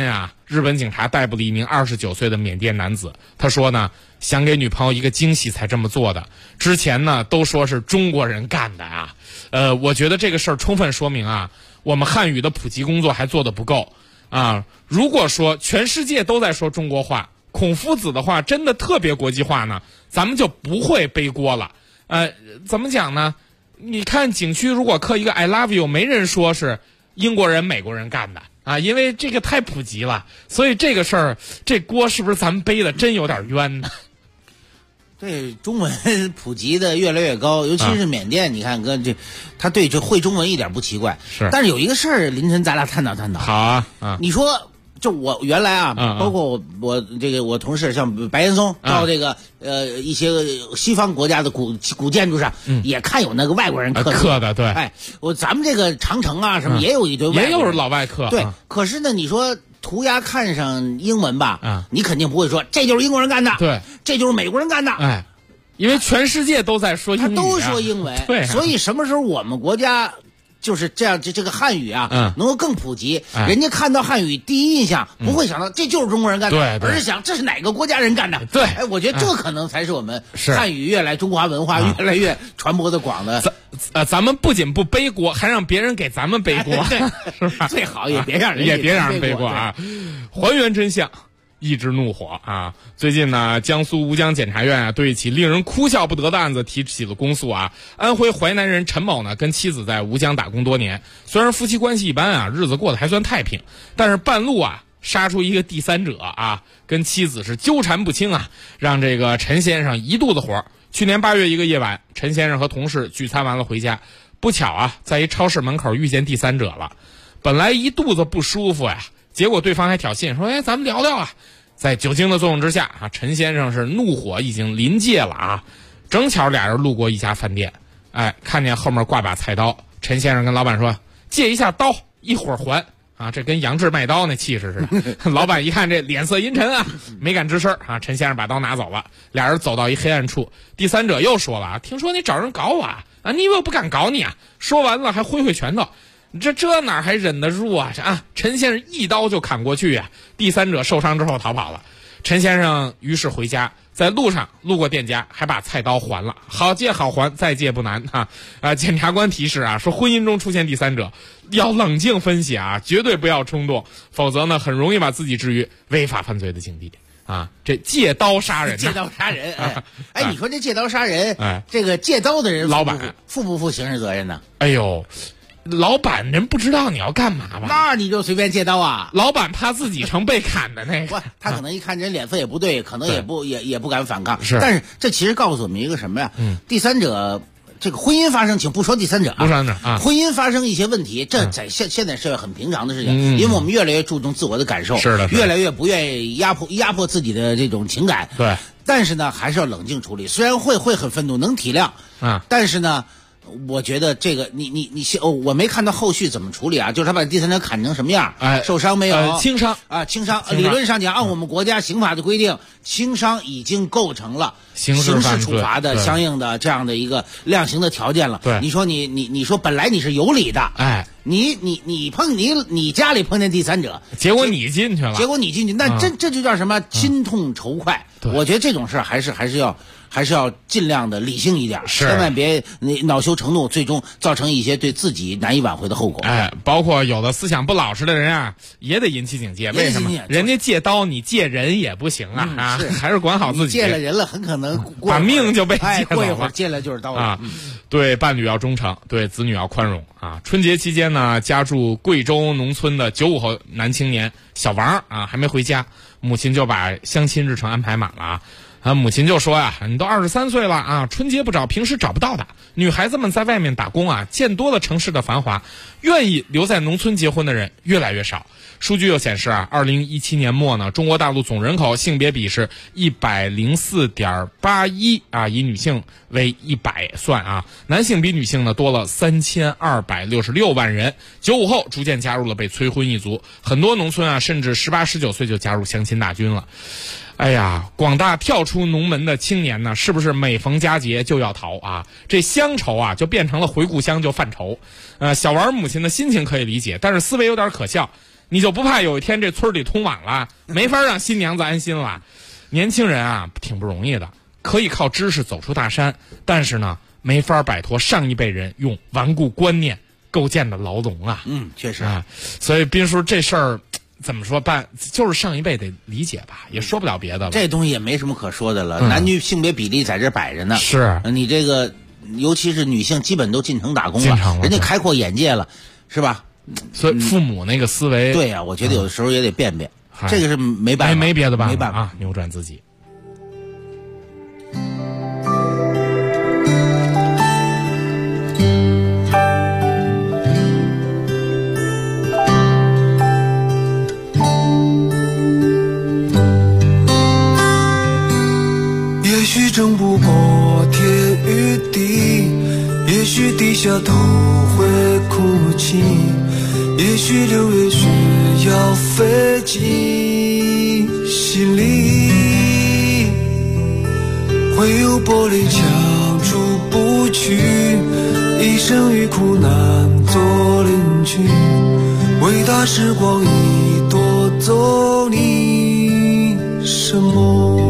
日本警察逮捕了一名29岁的缅甸男子，他说呢，想给女朋友一个惊喜才这么做的。之前呢都说是中国人干的啊。我觉得这个事儿充分说明啊，我们汉语的普及工作还做得不够啊。如果说全世界都在说中国话，孔夫子的话真的特别国际化呢，咱们就不会背锅了。怎么讲呢？你看景区如果刻一个 I love you， 没人说是英国人美国人干的啊，因为这个太普及了，所以这个事儿这锅是不是咱们背的真有点冤呢？ 对，中文普及的越来越高，尤其是缅甸，你看跟他对这会中文一点不奇怪。 是， 但是有一个事儿，凌晨咱俩探讨探讨。 好啊， 你说，就我原来啊，包括我这个我同事像白岩松到这个一些西方国家的古建筑上，也看有那个外国人刻的，对。 哎，咱们这个长城啊什么也有一堆外国人， 也有老外刻。 对，可是呢，你说涂鸦看上英文吧，你肯定不会说这就是英国人干的， 对， 这就是美国人干的， 哎，因为全世界都在说英语， 他都说英文， 对， 所以什么时候我们国家就是这样，这个汉语啊，能够更普及，人家看到汉语第一印象不会想到这就是中国人干的，而是想这是哪个国家人干的。 对， 哎，我觉得这可能才是我们汉语越来中华文化越来越传播的广的。 咱们不仅不背锅，还让别人给咱们背锅，是吧？ 最好也别让人背锅啊！还原真相，抑制怒火啊！最近呢，江苏吴江检察院啊，对一起令人哭笑不得的案子提起了公诉啊。安徽淮南人陈某呢，跟妻子在吴江打工多年，虽然夫妻关系一般啊，日子过得还算太平，但是半路啊，杀出一个第三者啊，跟妻子是纠缠不清啊，让这个陈先生一肚子火。去年8月一个夜晚，陈先生和同事聚餐完了回家，不巧啊，在一超市门口遇见第三者了。本来一肚子不舒服呀，结果对方还挑衅说：“哎，咱们聊聊啊。”在酒精的作用之下啊，陈先生是怒火已经临界了啊。正巧俩人路过一家饭店，哎，看见后面挂把菜刀，陈先生跟老板说：“借一下刀，一会儿还。”啊，这跟杨志卖刀那气势似的。老板一看这脸色阴沉啊，没敢吱声啊。陈先生把刀拿走了，俩人走到一黑暗处。第三者又说了啊，听说你找人搞我啊？你以为我不敢搞你啊？说完了还挥挥拳头，这哪还忍得住啊？陈先生一刀就砍过去呀。第三者受伤之后逃跑了。陈先生于是回家，在路上路过店家，还把菜刀还了。好借好还，再借不难检察官提示啊，说婚姻中出现第三者，要冷静分析啊，绝对不要冲动，否则呢，很容易把自己置于违法犯罪的境地啊。这借刀杀人， 借刀杀人，哎，你说这借刀杀人，这个借刀的人老板负不负刑事责任呢？ 哎呦。老板人不知道你要干嘛吧？ 那你就随便借刀啊？ 老板怕自己成被砍的那个， 他可能一看人脸色也不对，可能也不敢反抗。 是， 但是这其实告诉我们一个什么呀？第三者，这个婚姻发生，请不说第三者啊，婚姻发生一些问题，这在现代社会很平常的事情，因为我们越来越注重自我的感受， 是的， 越来越不愿意压迫自己的这种情感。 对， 但是呢，还是要冷静处理。虽然会很愤怒，能体谅啊， 但是呢。我觉得这个我没看到后续怎么处理啊，就是他把第三者砍成什么样，受伤没有？ 轻伤啊，轻伤。理论上讲，按我们国家刑法的规定，轻伤已经构成了刑事处罚的相应的这样的一个量刑的条件了。 对， 你说你说本来你是有理的， 哎， 你家里碰见第三者， 结果你进去了， 那这就叫什么心痛仇快？我觉得这种事还是要尽量的理性一点，千万别恼羞成怒，最终造成一些对自己难以挽回的后果。 哎，包括有的思想不老实的人啊，也得引起警戒。为什么？人家借刀，你借人也不行啊！还是管好自己。 借了人了，很可能把命就被借过一会儿借了就是刀啊！对伴侣要忠诚，对子女要宽容啊！春节期间呢，家住贵州农村的95后男青年小王啊，还没回家，母亲就把相亲日程安排满了啊！母亲就说呀，你都23岁了啊，春节不找，平时找不到的。女孩子们在外面打工啊，见多了城市的繁华，愿意留在农村结婚的人越来越少。数据又显示啊，2017年末呢，中国大陆总人口性别比是104.81啊，以女性为100算啊，男性比女性呢多了3266万人。95后逐渐加入了被催婚一族，很多农村啊，甚至18、19岁就加入相亲大军了。哎呀，广大跳出农门的青年呢，是不是每逢佳节就要逃啊？这乡愁啊，就变成了回故乡就犯愁。小王母亲的心情可以理解，但是思维有点可笑。 你就不怕有一天这村里通网了，没法让新娘子安心了？年轻人啊，挺不容易的，可以靠知识走出大山，但是呢，没法摆脱上一辈人用顽固观念构建的牢笼啊。 确实啊，所以斌叔这事儿怎么说办？就是上一辈得理解吧，也说不了别的了。 这东西也没什么可说的了，男女性别比例在这摆着呢。 是你这个，尤其是女性，基本都进城打工了，人家开阔眼界了，是吧？ 所以父母那个思维， 对呀，我觉得有的时候也得变变，这个是没办法， 没别的办法， 没办法啊，扭转自己。 也许争不过天与地，也许低下头会哭泣，也许6月雪要飞进心里，会有玻璃墙出不去，一生与苦难做邻居，伟大时光已夺走你什么？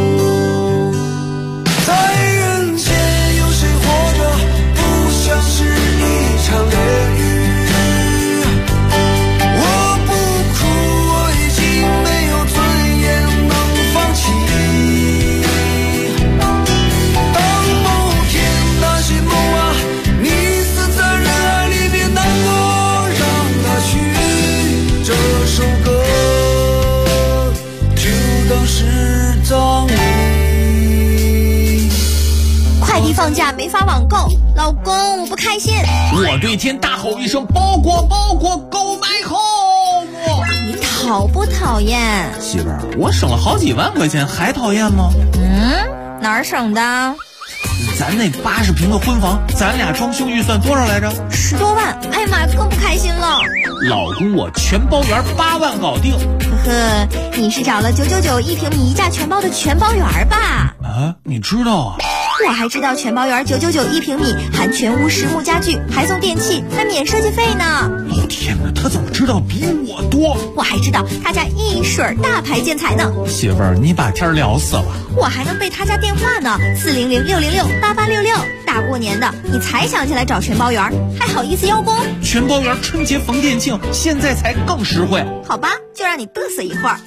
放假没法网购，老公我不开心。 我对天大吼一声，包裹包裹，购买后你讨不讨厌？ 媳妇儿，我省了好几万块钱，还讨厌吗？ 哪儿省的？ 咱那80平的婚房，咱俩装修预算多少来着 ？10多万。哎呀妈，更不开心了。 老公，我全包圆8万搞定。 呵呵，你是找了999一平米1价全包的全包圆吧？ 啊，你知道啊？ 我还知道全包圆999一平米，含全屋实木家具，还送电器，还免设计费呢。 我天哪，他怎么知道比我多？ 我还知道他家一水大牌建材呢。 媳妇儿，你把天聊死了。 我还能背他家电话呢，400-606-8866。大过年的，你才想起来找全包圆，还好意思邀功？ 全包圆春节逢店庆，现在才更实惠。 好吧，就让你嘚瑟一会儿。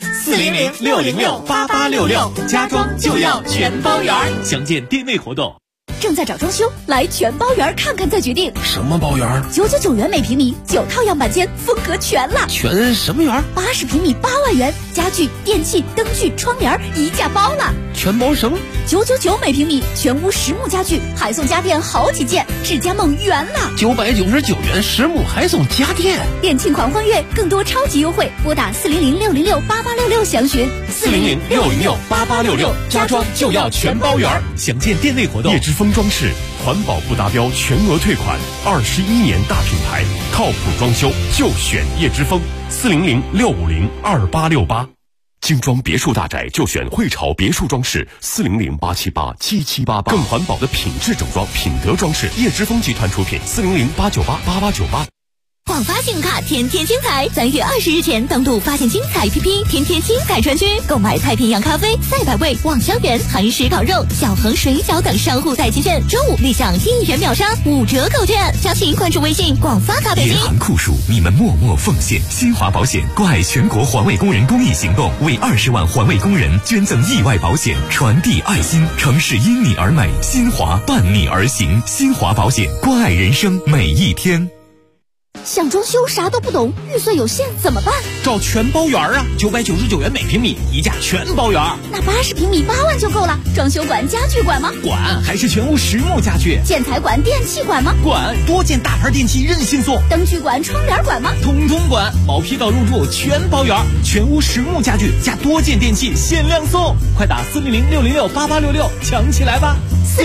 400-606-8866，家装就要全包圆，详见店内活动。 正在找装修，来全包圆看看再决定。 什么包圆 ？999元每平米，9套样板间，风格全了。 全什么圆 ？80平米8万元，家具、电器、灯具、窗帘一价包了。 全包什么 ？999每平米，全屋实木家具，还送家电好几件，智家梦圆了。 999元实木还送家电， 店庆狂欢月，更多超级优惠，拨打400-606-8866详询。 400-606-8866，家装就要全包圆，详见店内活动。 叶之峰装饰环保不达标全额退款，21年大品牌，靠谱装修就选叶之峰。400-650-2868，精装别墅大宅就选汇潮别墅装饰。400-878-7788，更环保的品质整装，品德装饰，叶之峰集团出品。400-898-8898。 广发信用卡天天精彩，3月20日前登录发现精彩 APP， 天天精彩专区购买太平洋咖啡、赛百味、望香园、韩式烤肉、小恒水饺等商户代金券，周5立享1元秒杀5折购券。详情关注微信广发卡北京。 银行酷暑，你们默默奉献。新华保险关爱全国环卫工人公益行动，为20万环卫工人捐赠意外保险，传递爱心。城市因你而美，新华伴你而行。新华保险，关爱人生每一天。 想装修啥都不懂，预算有限怎么办？ 找全包圆啊，999元每平米，一价全包圆。 那80平米8万就够了。装修管、家具管吗？ 管，还是全屋实木家具。 建材管、电器管吗？ 管，多件大牌电器任性送。 灯具管、窗帘管吗？ 统统管，毛坯到入住全包圆，全屋实木家具加多件电器限量送，快打400-606-8866抢起来吧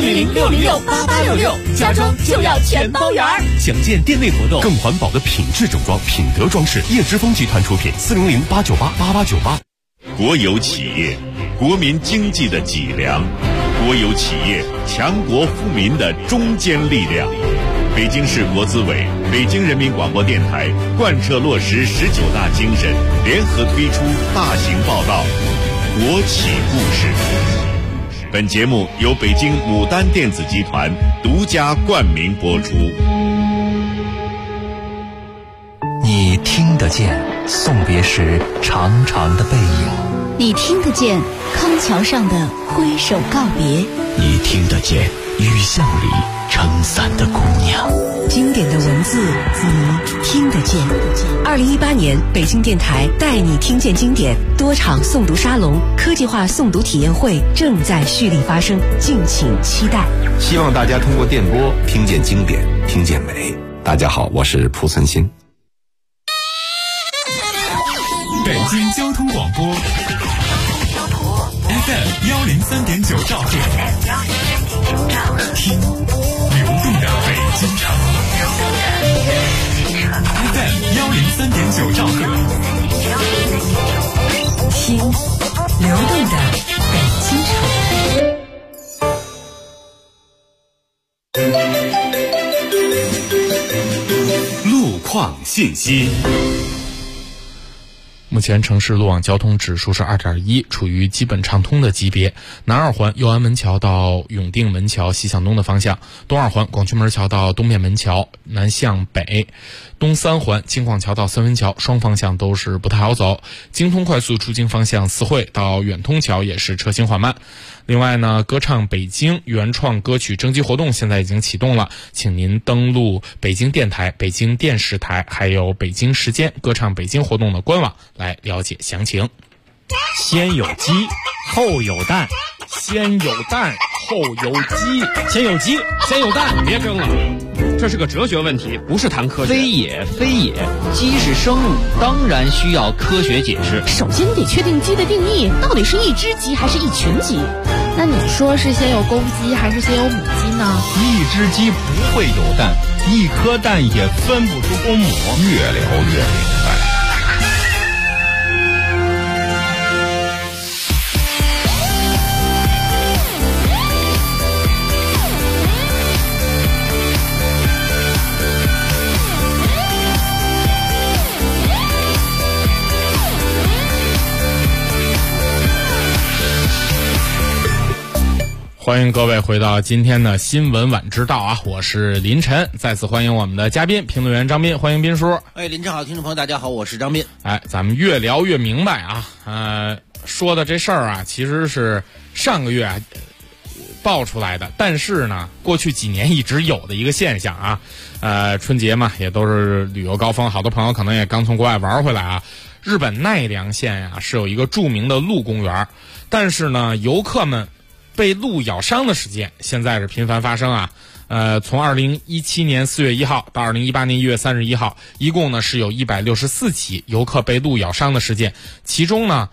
！400-606-8866，家装就要全包圆。 详见店内活动。 更环保的品质整装，品德装饰，叶之峰集团出品。400-898-8898。 国有企业，国民经济的脊梁；国有企业，强国富民的中坚力量。 北京市国资委、北京人民广播电台贯彻落实19大精神，联合推出大型报道《国企故事》。本节目由北京牡丹电子集团独家冠名播出。 你听得见送别时长长的背影， 你听得见康桥上的挥手告别， 你听得见雨巷里撑伞的姑娘。 经典的文字你听得见。2018年北京电台带你听见经典多场诵读沙龙、科技化诵读体验会正在蓄力发生，敬请期待。 希望大家通过电波听见经典，听见美。大家好，我是蒲存昕。 北京交通广播 FM103.9 兆赫，听流动的北京城。FM103.9 兆赫， 听流动的北京城。路况信息。 目前城市路网交通指数是 2.1， 处于基本畅通的级别。南二环右安门桥到永定门桥西向东的方向，东二环广渠门桥到东面门桥南向北，东三环京广桥到三温桥双方向都是不太好走。京通快速出京方向四惠到远通桥也是车行缓慢。另外呢，歌唱北京原创歌曲征集活动现在已经启动了，请您登录北京电台、北京电视台还有北京时间歌唱北京活动的官网来了解详情。 先有鸡后有蛋，先有蛋后有鸡，先有鸡先有蛋，别争了，这是个哲学问题，不是谈科学。 非也非也，鸡是生物，当然需要科学解释。 首先得确定鸡的定义，到底是一只鸡还是一群鸡？ 那你说是先有公鸡还是先有母鸡呢？ 一只鸡不会有蛋，一颗蛋也分不出公母。 越聊越明白。 欢迎各位回到今天的新闻晚知道啊，我是林晨，再次欢迎我们的嘉宾评论员张斌，欢迎斌叔。 林晨好，听众朋友大家好，我是张斌。 咱们越聊越明白啊，说的这事儿啊，其实是上个月爆出来的，但是呢，过去几年一直有的一个现象啊，春节嘛，也都是旅游高峰，好多朋友可能也刚从国外玩回来啊。日本奈良县呀是有一个著名的鹿公园，但是呢，游客们被鹿咬伤的事件现在是频繁发生啊。从2017年4月1号到2018年1月31号，一共呢是有164起游客被鹿咬伤的事件，其中呢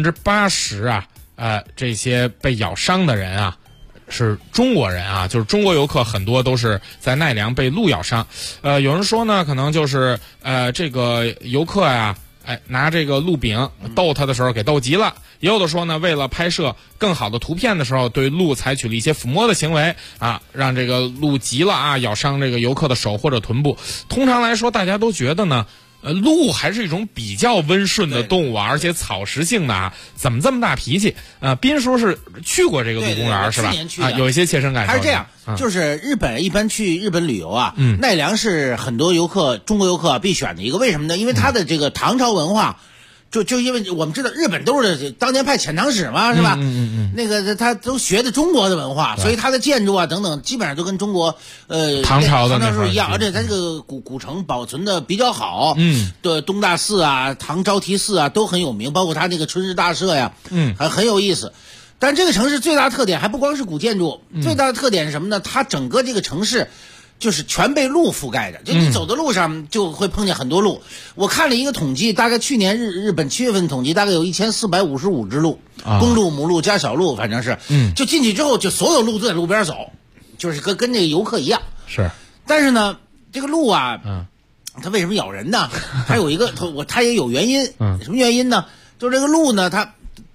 80%这些被咬伤的人啊是中国人啊，就是中国游客很多都是在奈良被鹿咬伤。有人说呢，可能就是这个游客呀，拿这个鹿饼逗他的时候给逗急了。也有的说呢，为了拍摄更好的图片的时候，对鹿采取了一些抚摸的行为啊，让这个鹿急了啊，咬伤这个游客的手或者臀部。通常来说，大家都觉得呢，鹿还是一种比较温顺的动物啊，而且草食性的啊，怎么这么大脾气？斌叔是去过这个鹿公园是吧？有一些切身感受。 还是这样，就是日本一般去日本旅游啊，奈良是很多中国游客必选的一个，为什么呢？因为它的这个唐朝文化。就因为我们知道日本都是当年派遣唐使嘛，是吧？那个他都学的中国的文化，所以他的建筑啊等等基本上都跟中国唐朝的时候一样，而且他这个古城保存的比较好。对，东大寺啊、唐招提寺啊都很有名，包括他那个春日大社呀，还很有意思。但这个城市最大的特点还不光是古建筑，最大的特点是什么呢？它整个这个城市就是全被鹿覆盖着，就你走的路上就会碰见很多鹿。我看了一个统计，大概去年日本7月份统计，大概有1455只鹿，公鹿、母鹿加小鹿，反正是，就进去之后，就所有鹿都在路边走，就是跟这个游客一样。 是， 但是呢，这个鹿啊，它为什么咬人呢？它有一个，它也有原因。什么原因呢？就是这个鹿呢，它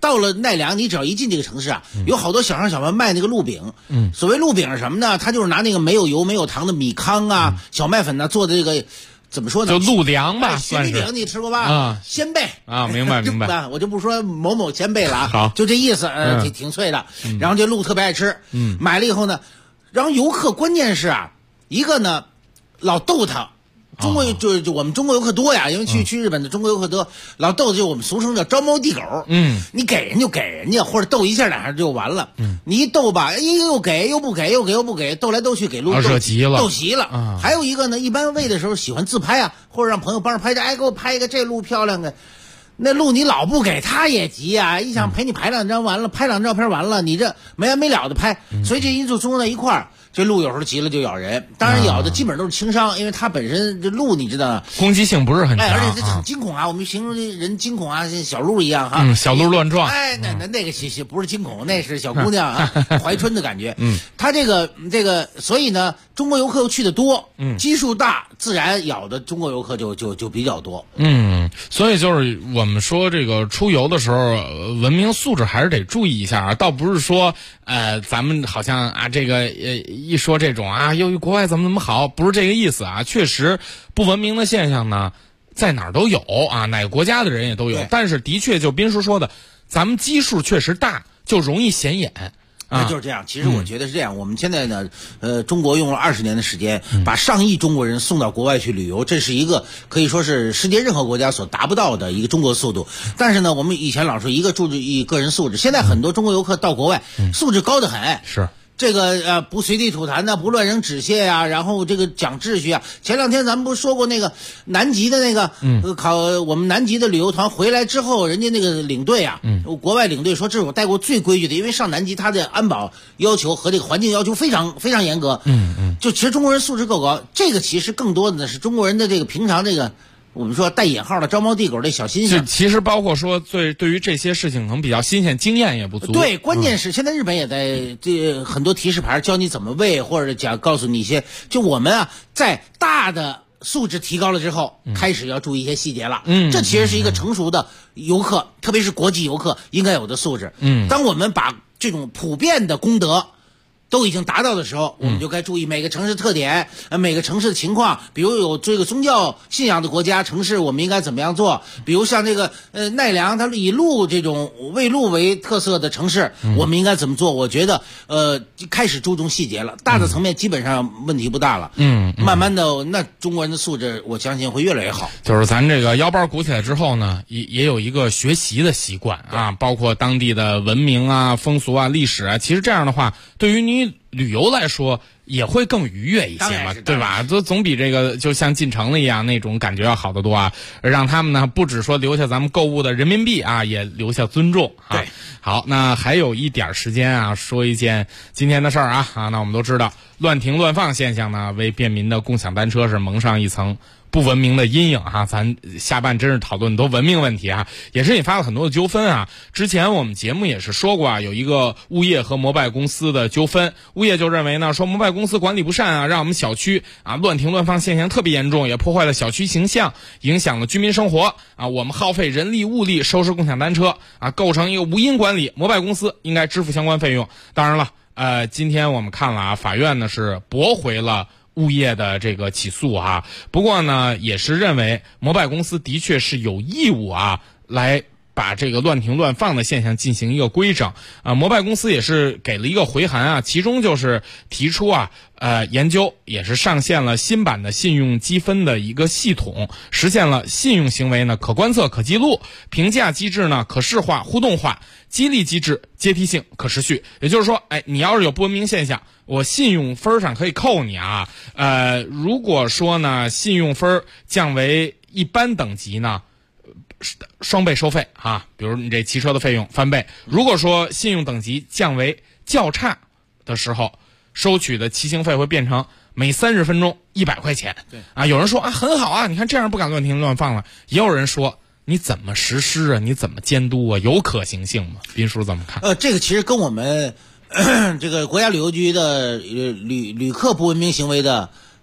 到了奈良，你只要一进这个城市啊，有好多小商小贩卖那个鹿饼。所谓鹿饼是什么呢？他就是拿那个没有油没有糖的米糠啊、小麦粉呢做的这个。怎么说呢？ 就鹿粮吧， 雪梨饼你吃过吧？ 啊， 鲜贝啊，明白明白。 我就不说某某鲜贝了啊， 好， 就这意思，挺脆的。然后这鹿特别爱吃，买了以后呢，然后游客关键是啊，一个呢老逗他。中国就我们中国游客多呀，因为去日本的中国游客多，老逗就我们俗称叫招猫递狗。你给人就给人家，或者逗一下两下就完了。你一逗吧，又给又不给，又给又不给，逗来逗去给鹿惹急了， 逗急了。还有一个呢，一般喂的时候喜欢自拍啊，或者让朋友帮着拍照，哎，给我拍一个这鹿漂亮的。那鹿你老不给他也急啊，一想陪你拍两张完了，拍两张照片完了，你这没完没了的拍，所以这因素综合在一块儿。这鹿有时候急了就咬人，当然咬的基本都是轻伤，因为它本身这鹿你知道攻击性不是很强， 而且这很惊恐啊。我们形容人惊恐啊，像小鹿一样哈， 小鹿乱撞。 那个其实不是惊恐，那是小姑娘啊怀春的感觉。它这个，所以呢，中国游客又去的多，基数大，自然咬的中国游客就比较多。 所以就是我们说这个出游的时候，文明素质还是得注意一下啊，倒不是说咱们好像啊这个一说这种啊，由于国外怎么好，不是这个意思啊。确实，不文明的现象呢，在哪儿都有啊，哪个国家的人也都有。但是的确，就斌叔说的，咱们基数确实大，就容易显眼。 那就是这样。其实我觉得是这样。我们现在呢，中国用了20年的时间，把上亿中国人送到国外去旅游，这是一个可以说是世界任何国家所达不到的一个中国速度。但是呢，我们以前老说一个注意个人素质，现在很多中国游客到国外，素质高得很。 是。 这个不随地吐痰的，不乱扔纸屑呀，然后这个讲秩序啊。前两天咱们不是说过那个南极的那个，我们南极的旅游团回来之后，人家那个领队啊，国外领队说这是我带过最规矩的，因为上南极他的安保要求和这个环境要求非常非常严格。就其实中国人素质够高，这个其实更多的呢是中国人的这个平常这个。我们说带引号的招猫递狗这小新鲜， 其实包括说对于这些事情可能比较新鲜，经验也不足。 对，关键是现在日本也在这很多提示牌教你怎么喂，或者告诉你一些，就我们啊在大的素质提高了之后，开始要注意一些细节了。这其实是一个成熟的游客，特别是国际游客应该有的素质。当我们把这种普遍的功德都已经达到的时候，我们就该注意每个城市特点，每个城市的情况。比如有这个宗教信仰的国家城市，我们应该怎么样做？比如像这个奈良，它以鹿这种喂鹿为特色的城市，我们应该怎么做？我觉得开始注重细节了，大的层面基本上问题不大了。慢慢的，那中国人的素质，我相信会越来越好。 就是咱这个腰包鼓起来之后呢，也有一个学习的习惯啊，包括当地的文明啊、风俗啊、历史啊。其实这样的话，对于你旅游来说也会更愉悦一些嘛，对吧？总比这个就像进城了一样那种感觉要好得多啊！让他们呢不只说留下咱们购物的人民币啊，也留下尊重啊。 对， 好，那还有一点时间啊，说一件今天的事儿啊。那我们都知道，乱停乱放现象呢，为便民的共享单车是蒙上一层不文明的阴影哈。咱下半真是讨论都文明问题啊，也是引发了很多的纠纷啊。之前我们节目也是说过啊，有一个物业和摩拜公司的纠纷，物业就认为呢，说摩拜公司管理不善啊，让我们小区啊乱停乱放现象特别严重，也破坏了小区形象，影响了居民生活啊。我们耗费人力物力收拾共享单车啊，构成一个无因管理，摩拜公司应该支付相关费用。当然了，今天我们看了啊，法院呢是驳回了物业的这个起诉啊，不过呢，也是认为摩拜公司的确是有义务啊，来把这个乱停乱放的现象进行一个规整啊。摩拜公司也是给了一个回函啊，其中就是提出啊，研究也是上线了新版的信用积分的一个系统，实现了信用行为呢可观测、可记录，评价机制呢可视化、互动化，激励机制阶梯性、可持续。也就是说，你要是有不文明现象，我信用分上可以扣你啊。如果说呢，信用分降为一般等级呢，双倍收费啊，比如你这骑车的费用翻倍。如果说信用等级降为较差的时候，收取的骑行费会变成每30分钟100块钱。 对啊，有人说啊很好啊，你看这样不敢乱停乱放了。也有人说你怎么实施啊？你怎么监督啊？有可行性吗？斌叔怎么看？ 这个其实跟我们这个国家旅游局的旅客不文明行为的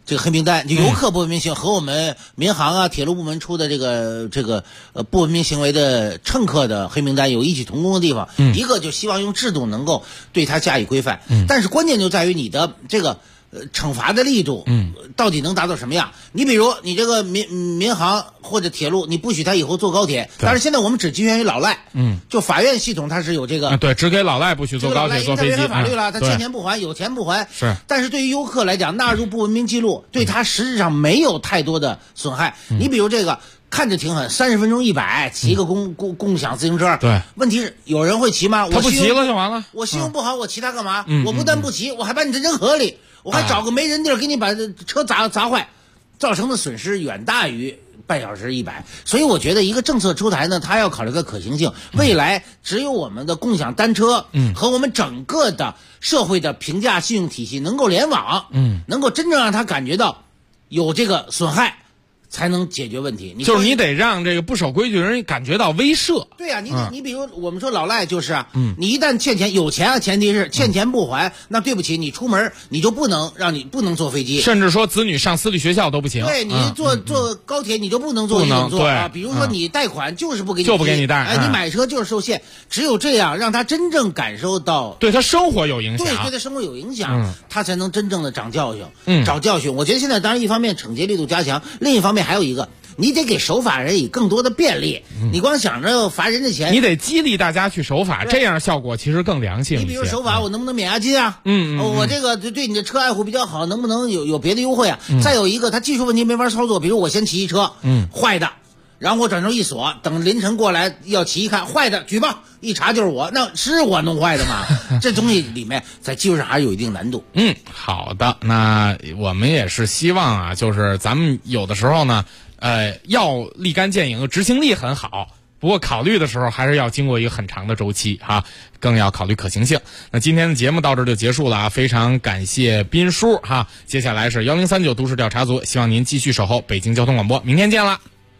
这个黑名单，就游客不文明行为和我们民航啊、铁路部门出的这个不文明行为的乘客的黑名单有异曲同工的地方。一个就希望用制度能够对他加以规范，但是关键就在于你的这个惩罚的力度，到底能达到什么样？你比如你这个民航或者铁路，你不许他以后坐高铁，但是现在我们只局限于老赖，就法院系统它是有这个， 对，只给老赖不许坐高铁坐飞机， 法律了，他欠钱不还，有钱不还， 是。 但是对于游客来讲，纳入不文明记录，对他实质上没有太多的损害。你比如这个。看着挺狠，30分钟100，骑一个共享自行车。 对， 问题是有人会骑吗？ 他不骑了就完了。 我信用不好，我骑它干嘛？我不但不骑，我还把你扔河里，我还找个没人地儿给你把车砸坏，造成的损失远大于半小时100。所以我觉得一个政策出台呢，它要考虑个可行性。未来只有我们的共享单车，和我们整个的社会的评价信用体系能够联网，能够真正让他感觉到有这个损害。才能解决问题。 就是你得让这个不守规矩的人感觉到威慑。 对呀，你比如我们说老赖就是啊，你一旦欠钱，有钱啊，前提是欠钱不还，那对不起，你出门你就不能坐飞机， 甚至说子女上私立学校都不行。 对，你坐高铁你就不能坐硬座啊。比如说你贷款就是不给你贷，哎，你买车就是受限，只有这样让他真正感受到对他生活有影响， 对他生活有影响，他才能真正的长教训，找教训。我觉得现在当然一方面惩戒力度加强，另一方面还有一个，你得给守法人以更多的便利。你光想着罚人的钱， 你得激励大家去守法，这样效果其实更良性一些。 你比如守法，我能不能免押金啊？我这个对你的车爱护比较好，能不能有别的优惠啊？再有一个，他技术问题没法操作，比如我先骑一车，坏的，然后我转轴一锁，等凌晨过来要骑一看坏的，举报，一查就是我，那是我弄坏的吗？这东西里面在技术上还是有一定难度。 好的，那我们也是希望啊，就是咱们有的时候呢，要立竿见影，执行力很好，不过考虑的时候还是要经过一个很长的周期哈，更要考虑可行性。那今天的节目到这就结束了啊，非常感谢斌叔哈。接下来是1039都市调查组，希望您继续守候北京交通广播，明天见了。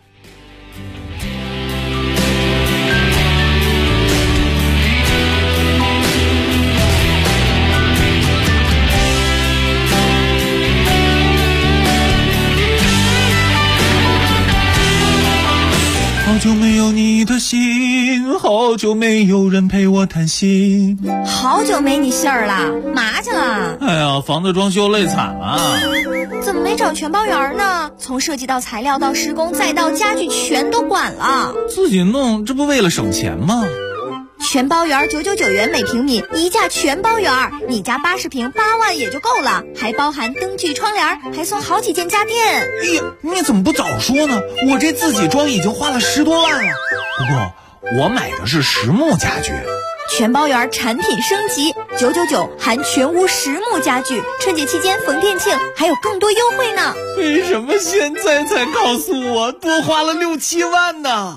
好久没有你的信，好久没有人陪我谈心。 好久没你信儿了，嘛去了？ 哎呀，房子装修累惨了。 怎么没找全包员呢？从设计到材料到施工再到家具全都管了。 自己弄，这不为了省钱吗？ 全包员999元每平米，一价全包员，你家80平8万也就够了，还包含灯具窗帘，还送好几件家电。 哎呀，你怎么不早说呢？我这自己装已经花了10多万了。不过我买的是实木家具。 全包员产品升级，999含全屋实木家具，春节期间逢店庆还有更多优惠呢。 为什么现在才告诉我，多花了6、7万呢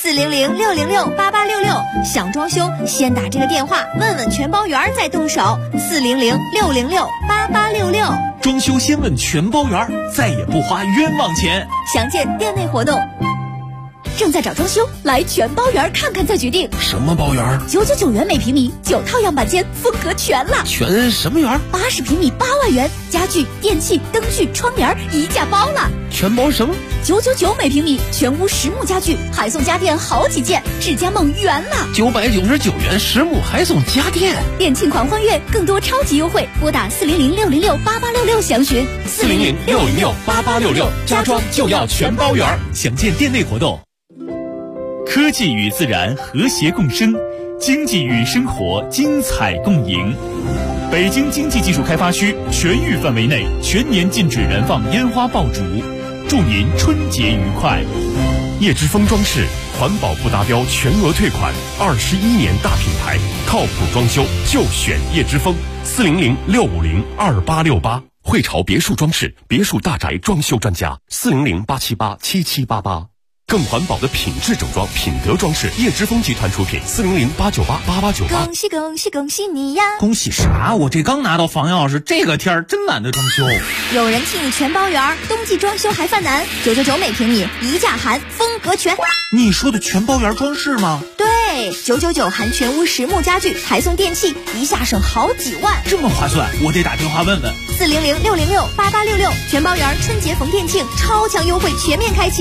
？400-606-8866，想装修先打这个电话，问问全包员再动手。400-606-8866， 装修先问全包员，再也不花冤枉钱。 详见店内活动。正在找装修，来全包员看看再决定。 什么包员 ？999元每平米，9套样板间，风格全了。 全什么员 ？80平米8万元，家具、电器、灯具、窗帘一价包了。 全包什么 ？999每平米，全屋实木家具，还送家电好几件，智家梦圆了。 999元实木还送家电， 店庆狂欢月更多超级优惠，拨打400-606-8866详询。 400-606-8866，家装就要全包员。详见店内活动。 科技与自然和谐共生，经济与生活精彩共赢。北京经济技术开发区全域范围内全年禁止燃放烟花爆竹，祝您春节愉快。 叶之峰装饰环保不达标全额退款，21年大品牌，靠谱装修就选叶之峰。400-650-2868，汇潮别墅装饰别墅大宅装修专家，400-878-7788。更环保的品质整装，品德装饰，叶之峰集团出品，400-898-8898。 恭喜恭喜恭喜你呀！ 恭喜啥？我这刚拿到房钥匙，这个天儿真懒得装修。 有人替你全包圆，冬季装修还犯难，999每平米，一价含风格全。 你说的全包圆装饰吗？ 对， 对，999含全屋实木家具，还送电器，一下省好几万， 这么划算，我得打电话问问。 400-606-8866，全包园春节逢店庆超强优惠全面开启。